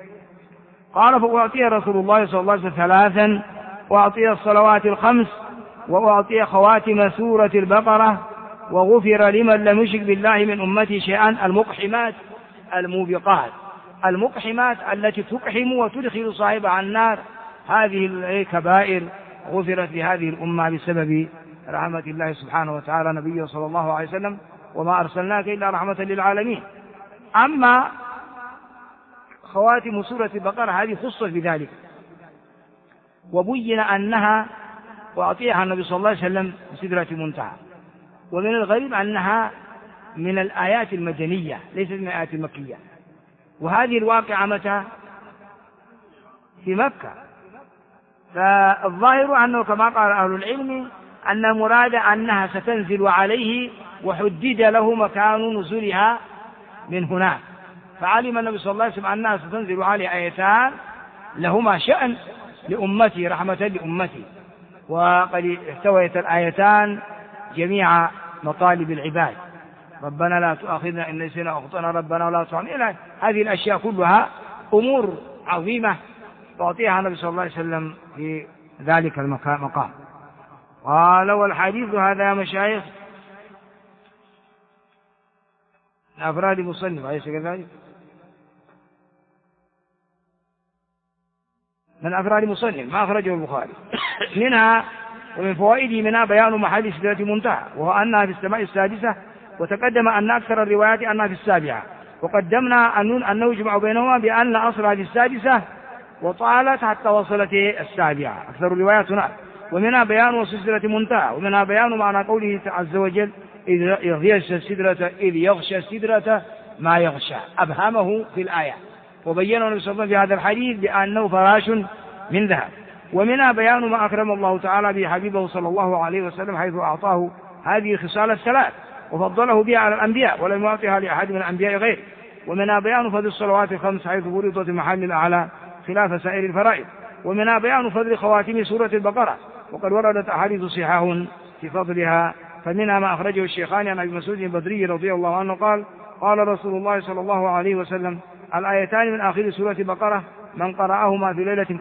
قال: فأعطي رسول الله صلى الله عليه وسلم 3، وأعطي الصلوات 5، وأعطي خواتم سورة البقرة، وغفر لمن لم يشرك بالله من أمتي شيئا. المقحمات الموبقات، المقحمات التي تقحم وتدخل صاحبها النار، هذه الكبائر غفرت لهذه الأمة بسبب رحمة الله سبحانه وتعالى نبيه صلى الله عليه وسلم: وما أرسلناك إلا رحمة للعالمين. أما خواتم سورة البقرة هذه خصت بذلك، وبين أنها وأعطيها النبي صلى الله عليه وسلم بسدرة المنتهى. ومن الغريب أنها من الآيات المدنية ليست من الآيات المكية، وهذه الواقعة متى؟ في مكة. فالظاهر أنه كما قال أهل العلم أن المراد أنها ستنزل عليه وحدد له مكان نزولها من هناك، فعلم النبي صلى الله عليه وسلم أنها ستنزل عليه آيتان لهما شأن لأمتي رحمة لأمتي، وقد احتويت الآيتان جميع مطالب العباد، ربنا لا تؤاخذنا إن نسينا أخطأنا ربنا ولا تحرمنا، إلى هذه الأشياء كلها أمور عظيمة تعطيها النبي صلى الله عليه وسلم في ذلك المقام. قال والحديث هذا يا مشايخ أفراد مصنف أليس كذلك؟ من أفراد مصنف ما أخرجه البخاري. منها ومن فوائده منها بيان محل سدرة منتهى وهو أنها في السماء السادسة، وتقدم أن أكثر الروايات أنها في السابعة، وقدمنا أن يجمع بينهما بأن أصلها في السادسة وطالت حتى وصلت السابعة، أكثر الروايات هناك. ومنها بيان وسدرة منتهى، ومنها بيان معنى قوله عز وجل إذ يغشى السدرة ما يغشى، أبهمه في الآية، وبينه النبي صلى الله عليه وسلم في هذا الحديث بأنه فراش من ذهب. ومنها بيان ما أكرم الله تعالى به حبيبه صلى الله عليه وسلم حيث أعطاه هذه الخصال الثلاث وفضله بها على الأنبياء ولم يعطها لأحد من الأنبياء غيره. ومنها بيان فضل الصلوات الخمس حيث فرضت محل الأعلى خلاف سائر الفرائض. ومنها بيان فضل خواتم سورة البقرة، وقد وردت أحاديث صحاح في فضلها، فمنها ما أخرجه الشيخان عن أبي مسعود البدري رضي الله عنه قال قال رسول الله صلى الله عليه وسلم الآيتان من آخر سورة البقرة من قرأهما في ليلة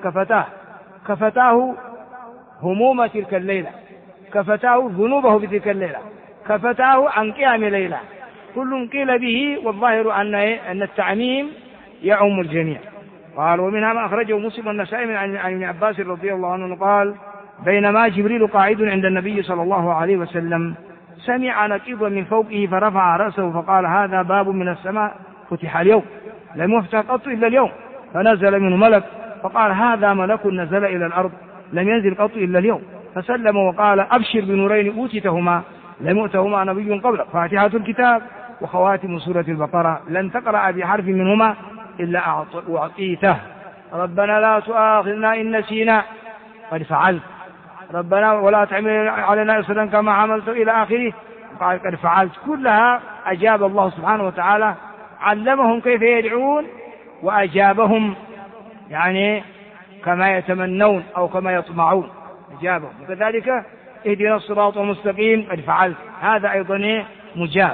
كفتاه هموم تلك الليلة، كفتاه ذنوبه في تلك الليلة، كفتاه عن قيام ليلة، كل قيل به، والظاهر أن التعميم يعم الجميع. قال ومنها ما أخرجه مسلم والنسائي عن ابن عباس رضي الله عنه قال بينما جبريل قاعد عند النبي صلى الله عليه وسلم سمع نقيضا من فوقه فرفع رأسه فقال هذا باب من السماء فتح اليوم لم يفتح قط إلا اليوم، فنزل منه ملك فقال هذا ملك نزل إلى الأرض لم ينزل قط إلا اليوم، فسلم وقال أبشر بنورين أوتيتهما لم يؤتهما نبي قبلك، فاتحة الكتاب وخواتم سورة البقرة لن تقرأ بحرف منهما إلا أعطيته، ربنا لا تؤاخذنا إن نسينا قد فعلت، ربنا ولا تحمل علينا إصرا كما عملت إلى آخره قال قد فعلت. كلها أجاب الله سبحانه وتعالى، علمهم كيف يدعون وأجابهم يعني كما يتمنون أو كما يطمعون أجابهم، وكذلك اهدنا الصراط المستقيم قد فعلت، هذا أيضا مجاب.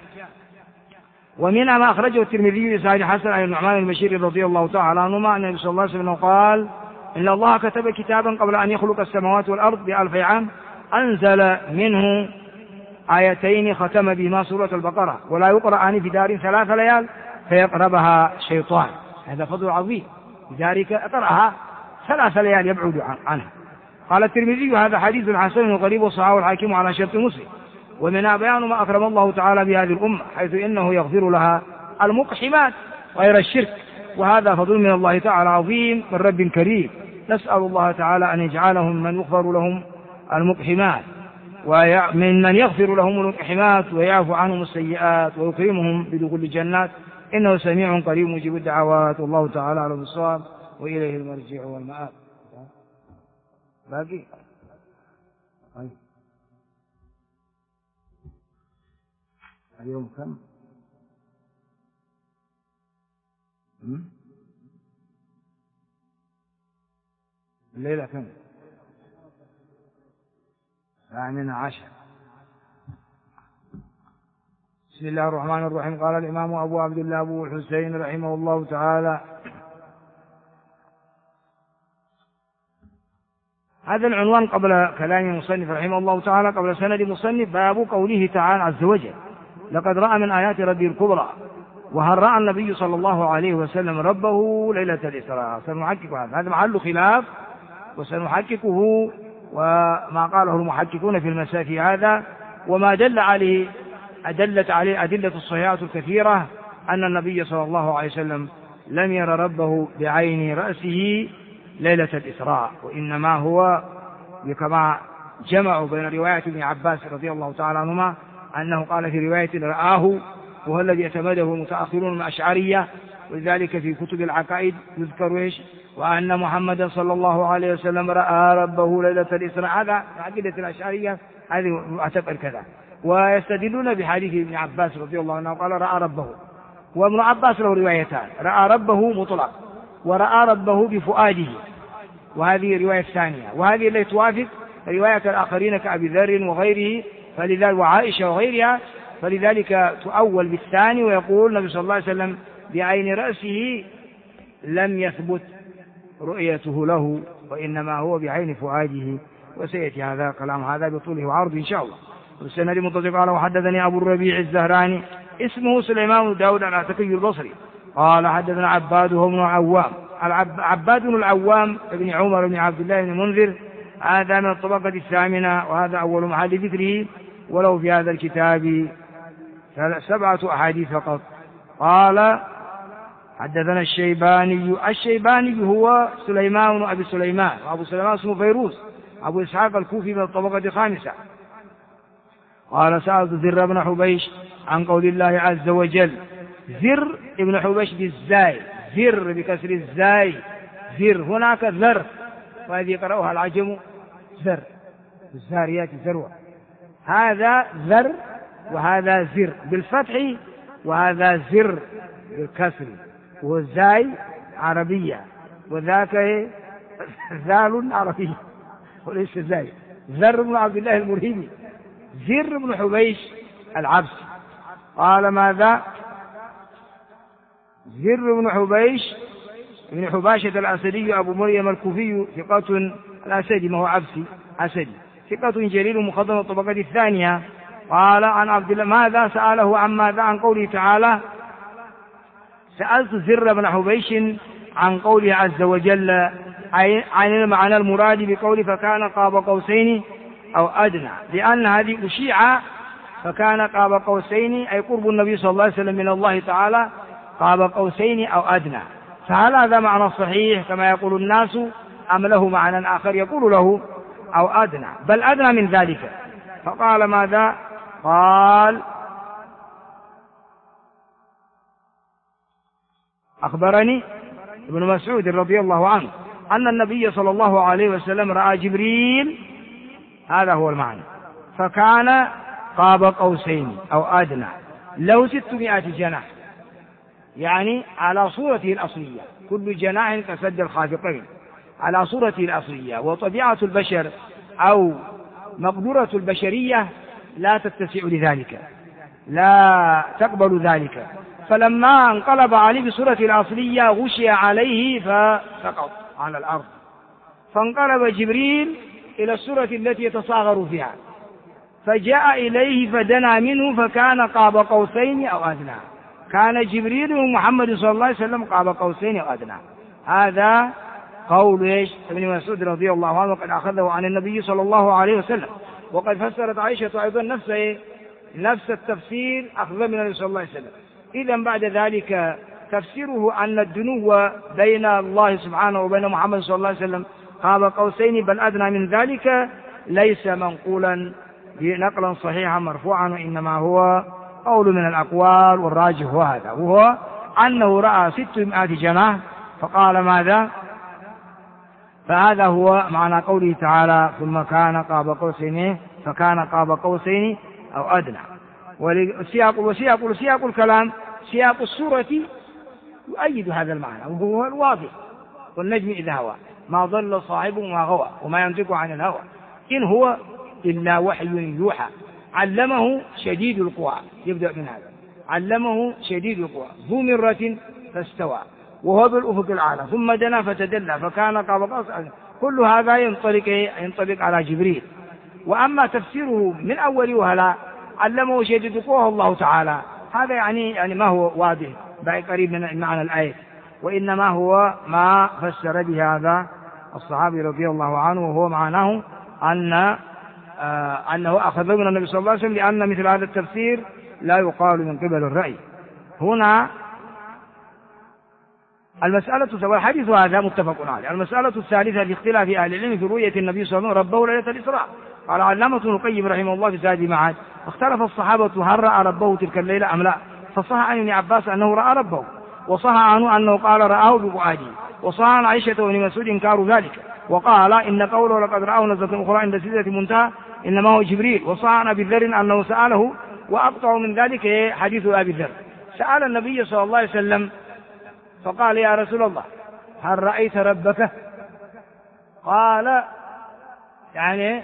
ومنها ما أخرجه الترمذي بسند حسن عن النعمان البشير رضي الله تعالى عنهما أن النبي صلى الله عليه وسلم قال إن الله كتب كتابا قبل أن يخلق السماوات والأرض ب1000 عام أنزل منه آيتين ختم بهما سورة البقرة ولا يقرأان في دار 3 ليال فيقربها شيطان، هذا فضل عظيم، لذلك اقرأها 3 ليال يبعد عنها. قال الترمذي هذا حديث حسن وقريب وصححه الحاكم على شرط مسلم. ومنها بيان ما أكرم الله تعالى بهذه الأمة حيث إنه يغفر لها المقحمات غير الشرك، وهذا فضل من الله تعالى عظيم من رب كريم، نسأل الله تعالى أن يجعلهم من يغفر لهم المقحمات ومن يغفر لهم المقحمات ويعفو عنهم السيئات ويكرمهم بدخول الجنات، إنه سميع قريب مجيب الدعوات، والله تعالى على الصواب وإليه المرجع والمآب. باقي اليوم كم؟ الليلة كم؟ 18. بسم الله الرحمن الرحيم. قال الإمام أبو عبد الله أبو الحسين رحمه الله تعالى هذا العنوان قبل كلام المصنف رحمه الله تعالى قبل سند المصنف باب قوله تعالى عز وجل لقد رأى من آيات ربه الكبرى، وهل رأى النبي صلى الله عليه وسلم ربه ليلة الإسراء؟ سنحقق هذا محل خلاف وسنحققه، وما قاله المحققون في المساء في هذا وما دلت عليه أدلة الصحيحات الكثيرة أن النبي صلى الله عليه وسلم لم ير ربه بعين رأسه ليلة الإسراء، وإنما هو كما جمعوا بين رواية ابن عباس رضي الله تعالى عنهما أنه قال في رواية رآه، وهو الذي يتمده المتأخرون من الأشعرية ولذلك في كتب العقائد يذكر إيش؟ وأن محمدا صلى الله عليه وسلم رأى ربه ليلة الإسراء. هذا عقيدة الأشعرية، هذه أعتبر كذا. ويستدلون بحديث ابن عباس رضي الله عنه قال رأى ربه. وابن عباس له روايتان: رأى ربه مطلق، ورأى ربه بفؤاده، وهذه رواية ثانية، وهذه التي توافق رواية الآخرين كأبي ذر وغيره، فلذلك وعائشة وغيرها، فلذلك تؤول بالثاني. ويقول النبي صلى الله عليه وسلم بعين رأسه لم يثبت رؤيته له، وإنما هو بعين فؤاده. وسيأتي هذا كلام هذا بطوله وعرضه إن شاء الله. والسند متصل قال وحدثني أبو الربيع الزهراني اسمه سليمان بن داود العتكي البصري قال حدثنا عباد بن عوام. عباد بن العوام ابن عمر بن عبد الله بن المنذر، هذا من الطبقة الثامنة، وهذا أول محل ذكره، ولو في هذا الكتاب 7 أحاديث فقط. قال حدثنا الشيباني هو سليمان أبي سليمان، وأبو سليمان اسمه فيروز أبو إسحاق الكوفي من الطبقة الخامسة. قال سألت زر بن حبيش عن قول الله عز وجل. زر ابن حبيش بالزاي، زر بكسر الزاي، زر. هناك ذر، وهذه يقرأها العجم زر، الزاريات ذروة. هذا ذر وهذا زر بالفتح، وهذا زر بالكسر، والزاي عربية، وذاك ذال عربية وليس زاي. زر بن عبد الله المرهبي، زر بن حبيش العبسي. قال ماذا؟ زر بن حبيش بن حباشة الأسدي أبو مريم الكوفي ثقة، الأسدي ما هو عبسي، أسدي ثقة جليل مخضرم الطبقة الثانية. قال عن عبد الله ماذا سأله عن ماذا؟ عن قوله تعالى سألت زر بن حبيش عن قوله عز وجل عن المعنى المراد بقوله فكان قاب قوسين أو أدنى، لأن هذه أشيعة، فكان قاب قوسين أي قرب النبي صلى الله عليه وسلم من الله تعالى قاب قوسين أو أدنى. فهل هذا معنى صحيح كما يقول الناس، أم له معنى آخر يقول له أو أدنى، بل أدنى من ذلك؟ فقال ماذا؟ قال أخبرني ابن مسعود رضي الله عنه أن النبي صلى الله عليه وسلم رأى جبريل، هذا هو المعنى، فكان قاب قوسين أو أدنى، له 600 جناح، يعني على صورته الأصلية، كل جناح كسد الخافقين، على صورته الأصلية. وطبيعة البشر أو مقدرة البشرية لا تتسع لذلك، لا تقبل ذلك. فلما انقلب عليه بصورته الأصلية غشي عليه فسقط على الأرض، فانقلب جبريل إلى الصورة التي يتصاغر فيها، فجاء إليه فدنا منه فكان قاب قوسين أو أدنى. كان جبريل ومحمد صلى الله عليه وسلم قاب قوسين أو أدنى. هذا قول ابن مسعود رضي الله عنه، وقد أخذه عن النبي صلى الله عليه وسلم. وقد فسرت عائشة أيضا نفس التفسير أخذ من النبي صلى الله عليه وسلم. إذن بعد ذلك تفسيره أن الدنو بين الله سبحانه وبين محمد صلى الله عليه وسلم قاب قوسين بل أدنى من ذلك ليس منقولا نقلا صحيحا مرفوعا، وإنما هو قول من الأقوال، والراجح هو هذا، وهو أنه رأى 600 جناح فقال ماذا؟ فهذا هو معنى قوله تعالى ثم كان قاب قوسين فكان قاب قوسين أو أدنى. وسياق الكلام سياق السورة يؤيد هذا المعنى، وهو الواضح: والنجم إذا هوى ما ضل صاحبه وما غوى وما ينطق عن الهوى إن هو إلا وحي يوحى علمه شديد القوى. يبدأ من هذا: علمه شديد القوى ذو مرة فاستوى وهو بالأفق الأعلى ثم دنا فتدلى فكان قاب قوسين. كل هذا ينطبق على جبريل. وأما تفسيره من أول وهلا علمه شديد القوى الله تعالى، هذا يعني ما هو واضح قريب من معنى الآية، وإنما هو ما فسر به هذا الصحابي رضي الله عنه، وهو معناه أنه أخذ من النبي صلى الله عليه وسلم، لأن مثل هذا التفسير لا يقال من قبل الرأي. هنا المسألة، والحديث هذا متفق عليه. المسألة الثالثة في اختلاف أهل العلم في رؤية النبي صلى الله عليه وسلم ربه ليلة الإسراء. قال علامة ابن القيم رحمه الله في زاد المعاد: اختلف الصحابة هل رأى ربه تلك الليلة أم لا، فصح عن ابن عباس أنه رأى ربه، وصح عنه أنه قال رآه بفؤاده. وصح عن عائشة وابن مسعود إنكار ذلك، وقال إن قوله لقد رآه نزلة أخرى عند سدرة المنتهى إنما هو جبريل. وصح عن أبي ذر أنه سأله، وأقطع من ذلك حديث أبي ذر، سأل النبي صلى الله عليه وسلم فقال يا رسول الله هل رأيت ربك؟ قال يعني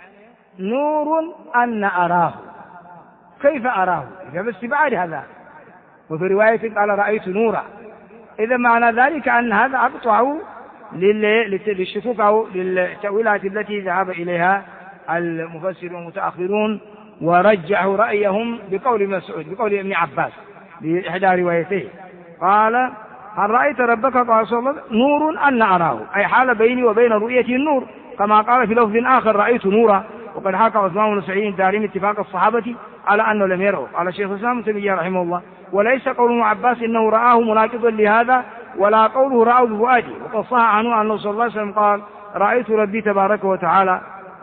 نور أن أراه. كيف أراه؟ إذا باستبعاد هذا. وفي رواية قال رأيت نورا. إذا معنى ذلك أن هذا أقطع للشكوك أو للتأويلات التي ذهب إليها المفسرون المتأخرون، ورجحوا رأيهم بقول مسعود بقول ابن عباس بإحدى روايته. قال هل رأيت ربك؟ قال صلى الله عليه وسلم نور أن أراه، أي حال بيني وبين رؤيته النور، كما قال في لفظ آخر رأيت نورا. وقد حكى عثمان بن سعيد الدارمي اتفاق الصحابة على أنه لم يره. قال الشيخ الإسلام ابن تيمية رحمه الله وليس قول ابن عباس إنه رآه مناقضا لهذا، ولا قوله رآه بفؤاده. وقد صح عنه أنه صلى الله عليه وسلم قال رأيت ربي تبارك وتعالى،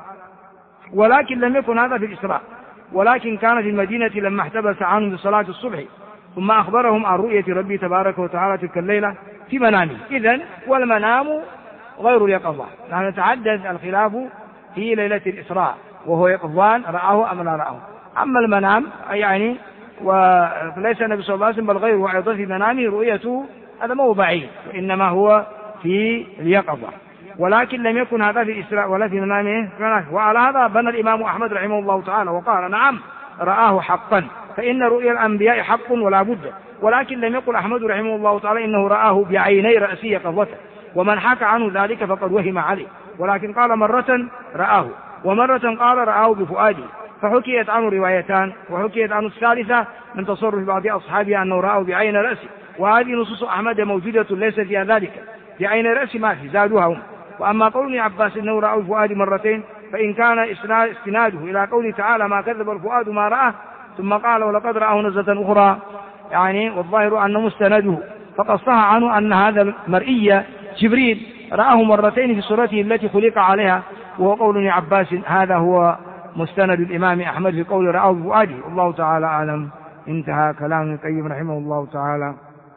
ولكن لم يكن هذا في الإسراء، ولكن كان في المدينة لما احتبس عنهم بصلاة الصبح، ثم أخبرهم عن رؤية ربي تبارك وتعالى تلك الليلة في منامه. إذن والمنام غير اليقظة. نحن نتحدث الخلاف في ليلة الإسراء وهو يقظان رآه أم لا رآه. أما المنام يعني وليس النبي صلى الله عليه وسلم بل غيره أيضا في منامه رؤيته، هذا ما هو بعيد، وإنما هو في اليقظة، ولكن لم يكن هذا في الإسراء ولا في منامه. وعلى هذا بنى الإمام أحمد رحمه الله تعالى وقال نعم رآه حقا، فإن رؤيا الأنبياء حق ولا بد. ولكن لم يقل أحمد رحمه الله تعالى إنه رآه بعيني رأسه يقظته، ومن حكى عنه ذلك فقد وهم عليه، ولكن قال مرة رآه ومرة قال رآه بفؤاده، فحكيت عنه روايتان. وحكيت عنه الثالثة من تصرف بعض أصحابه أنه رآه بعين رأسه، وهذه نصوص أحمد موجودة ليس فيها ذلك، بعين رأسه ما في زادوها هم. وأما قول ابن عباس إنه رآه بفؤاد مرتين فإن كان استناده إلى قوله تعالى ما كذب الفؤاد ما رآه، ثم قال ولقد رآه نزلة أخرى يعني، والظاهر أنه مستنده، فقد صح عنه أن هذا المرئي جبريل رآه مرتين في صورته التي خلق عليها، وهو قول ابن عباس. هذا هو مستند الإمام أحمد في قول رآه بفؤاده. الله تعالى أعلم. انتهى كلام ابن القيم رحمه الله تعالى.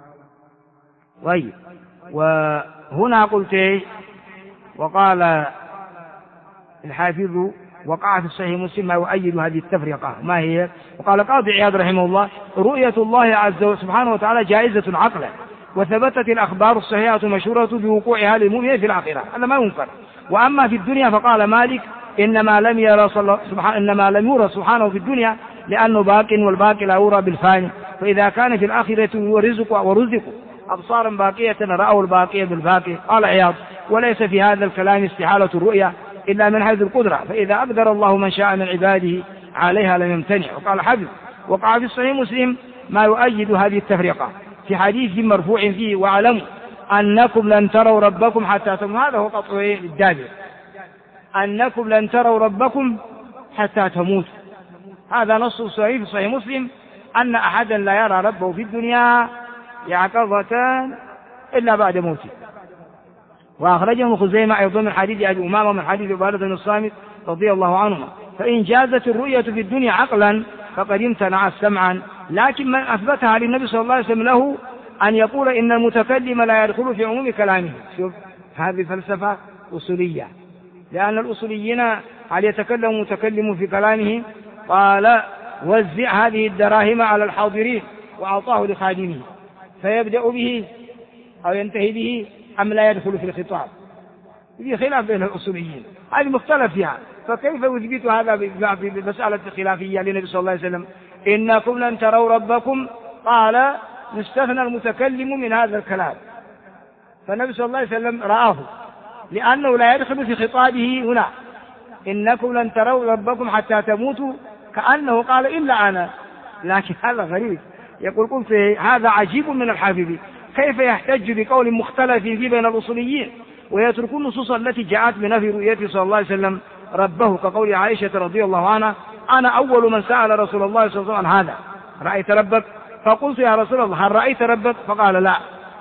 طيب، وهنا قلت وقال الحافظ وقع في الصحيح مسلم ما يؤيد هذه التفرقة. ما هي؟ وقال قاضي عياض رحمه الله رؤية الله عز وجل سبحانه وتعالى جائزة عقلا، وثبتت الأخبار الصحيحة المشهورة بوقوعها للمؤمن في الآخرة، هذا ما ينكر. وأما في الدنيا فقال مالك إنما لم يرى سبحانه في الدنيا لأنه باق، والباقي لا يرى بالفاني، فإذا كان في الآخرة ورزق أبصارا باقية رأوا الباقية بالباقي. قال عياض وليس في هذا الكلام استحالة الرؤيا إلا من حيث القدرة، فإذا أقدر الله من شاء من عباده عليها لم يمتنع. وقال حبيب وقع في الصحيح مسلم ما يؤيد هذه التفرقة في حديث مرفوع فيه واعلموا أنكم لن تروا ربكم حتى تموتوا. هذا هو قطع الدابر، أنكم لن تروا ربكم حتى تموتوا. هذا نص صحيح في صحيح مسلم أن أحدا لا يرى ربه في الدنيا يقظة إلا بعد موته. وأخرجه ابن خزيمة أيضا من حديث أبي أمامة من حديث عبادة بن الصامت رضي الله عنهما. فإن جازت الرؤية في الدنيا عقلا فقد امتنع سمعا، لكن من أثبتها للنبي صلى الله عليه وسلم له أن يقول إن المتكلم لا يدخل في عموم كلامه. شوف هذه فلسفة أصولية، لأن الأصوليين هل يتكلم متكلم في كلامه؟ قال وزع هذه الدراهم على الحاضرين وأعطاه لخادمه فيبدأ به أو ينتهي به أم لا يدخل في الخطاب؟ في خلاف بين الأصوليين، هذه مختلف فيها. فكيف يثبت هذا بمسألة خلافية للنبي صلى الله عليه وسلم؟ إنكم لن تروا ربكم، قال مستثنى المتكلم من هذا الكلام، فالنبي صلى الله عليه وسلم رآه لأنه لا يدخل في خطابه هنا إنكم لن تروا ربكم حتى تموتوا، كأنه قال إلا أنا. لكن هذا غريب. يقول قلت هذا عجيب من الحافظ، كيف يحتج بقول مختلف فيه بين الأصوليين ويترك النصوص التي جاءت بنفي رؤيته صلى الله عليه وسلم ربه، كقول عائشة رضي الله عنها أنا أول من سأل رسول الله صلى الله عليه وسلم عن هذا، رأيت ربك؟ فقلت يا رسول الله هل رأيت ربك؟ فقال لا،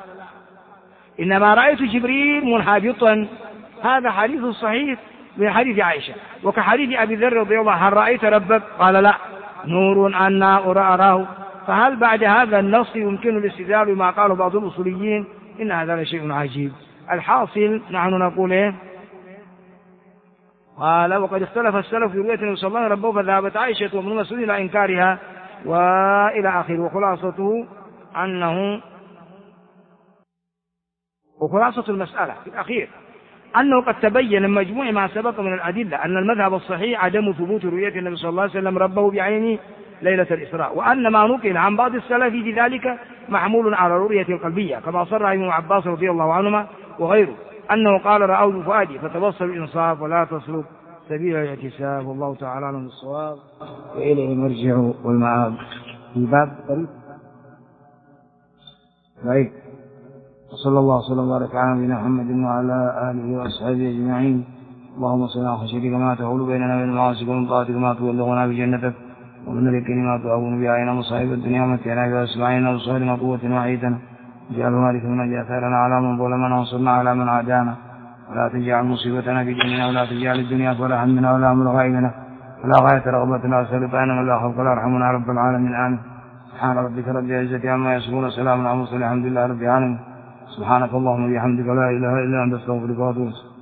إنما رأيت جبريل منحبطا. هذا حديث صحيح من حديث عائشة. وكحديث أبي ذر رضي الله عنه هل رأيت ربك؟ قال لا، نور أنا أراه. فهل بعد هذا النص يمكن الاستدلال بما قاله بعض الأصوليين؟ إن هذا لشيء عجيب. الحاصل نحن نقول إيه؟ قال وقد اختلف السلف في رؤية النبي صلى الله عليه وسلم ربه، فذهبت عائشة وابن مسعود إلى إنكارها وإلى آخره. وخلاصة المسألة في الأخير أنه قد تبين من مجموع ما سبق من الأدلة أن المذهب الصحيح عدم ثبوت رؤية النبي صلى الله عليه وسلم ربه بعينه ليلة الإسراء، وأن ما نقل عن بعض السلف في ذلك محمول على رؤية القلبية، كما صرح ابن عباس رضي الله عنهما وغيره أنه قال رأوا بفؤادي فتبصر الإنصاف ولا تسلك سبيل الاعتساب، والله تعالى من الصواب وإليه المرجع والمآب. في باب طريق وصلى الله وسلم وبارك على نبينا محمد وعلى آله وأصحابه أجمعين. اللهم صل على خشيتك ما تحول بيننا وبين معاصيك ومن طاعتك ما تبلغنا بجنتك ومن اليقين ما تهون بأعيننا مصائب الدنيا ومتعنا بأسماعنا وأبصارنا قوتنا وعيتنا اجعل وارث منا آثارنا على من ظلمنا وانصرنا على من عادانا ولا تجعل مصيبتنا في ديننا ولا تجعل الدنيا أكبر همنا ولا أمر غائبنا ولا غاية رغبتنا وسلطاننا ولا خوف ولا رحمنا رب العالمين آمين. سبحان ربك رب العزة عما يصفون وسلام على المرسلين الحمد لله رب العالمين. سبحانك اللهم وبحمدك لا إله إلا أنت أستغفرك وأتوب إليك.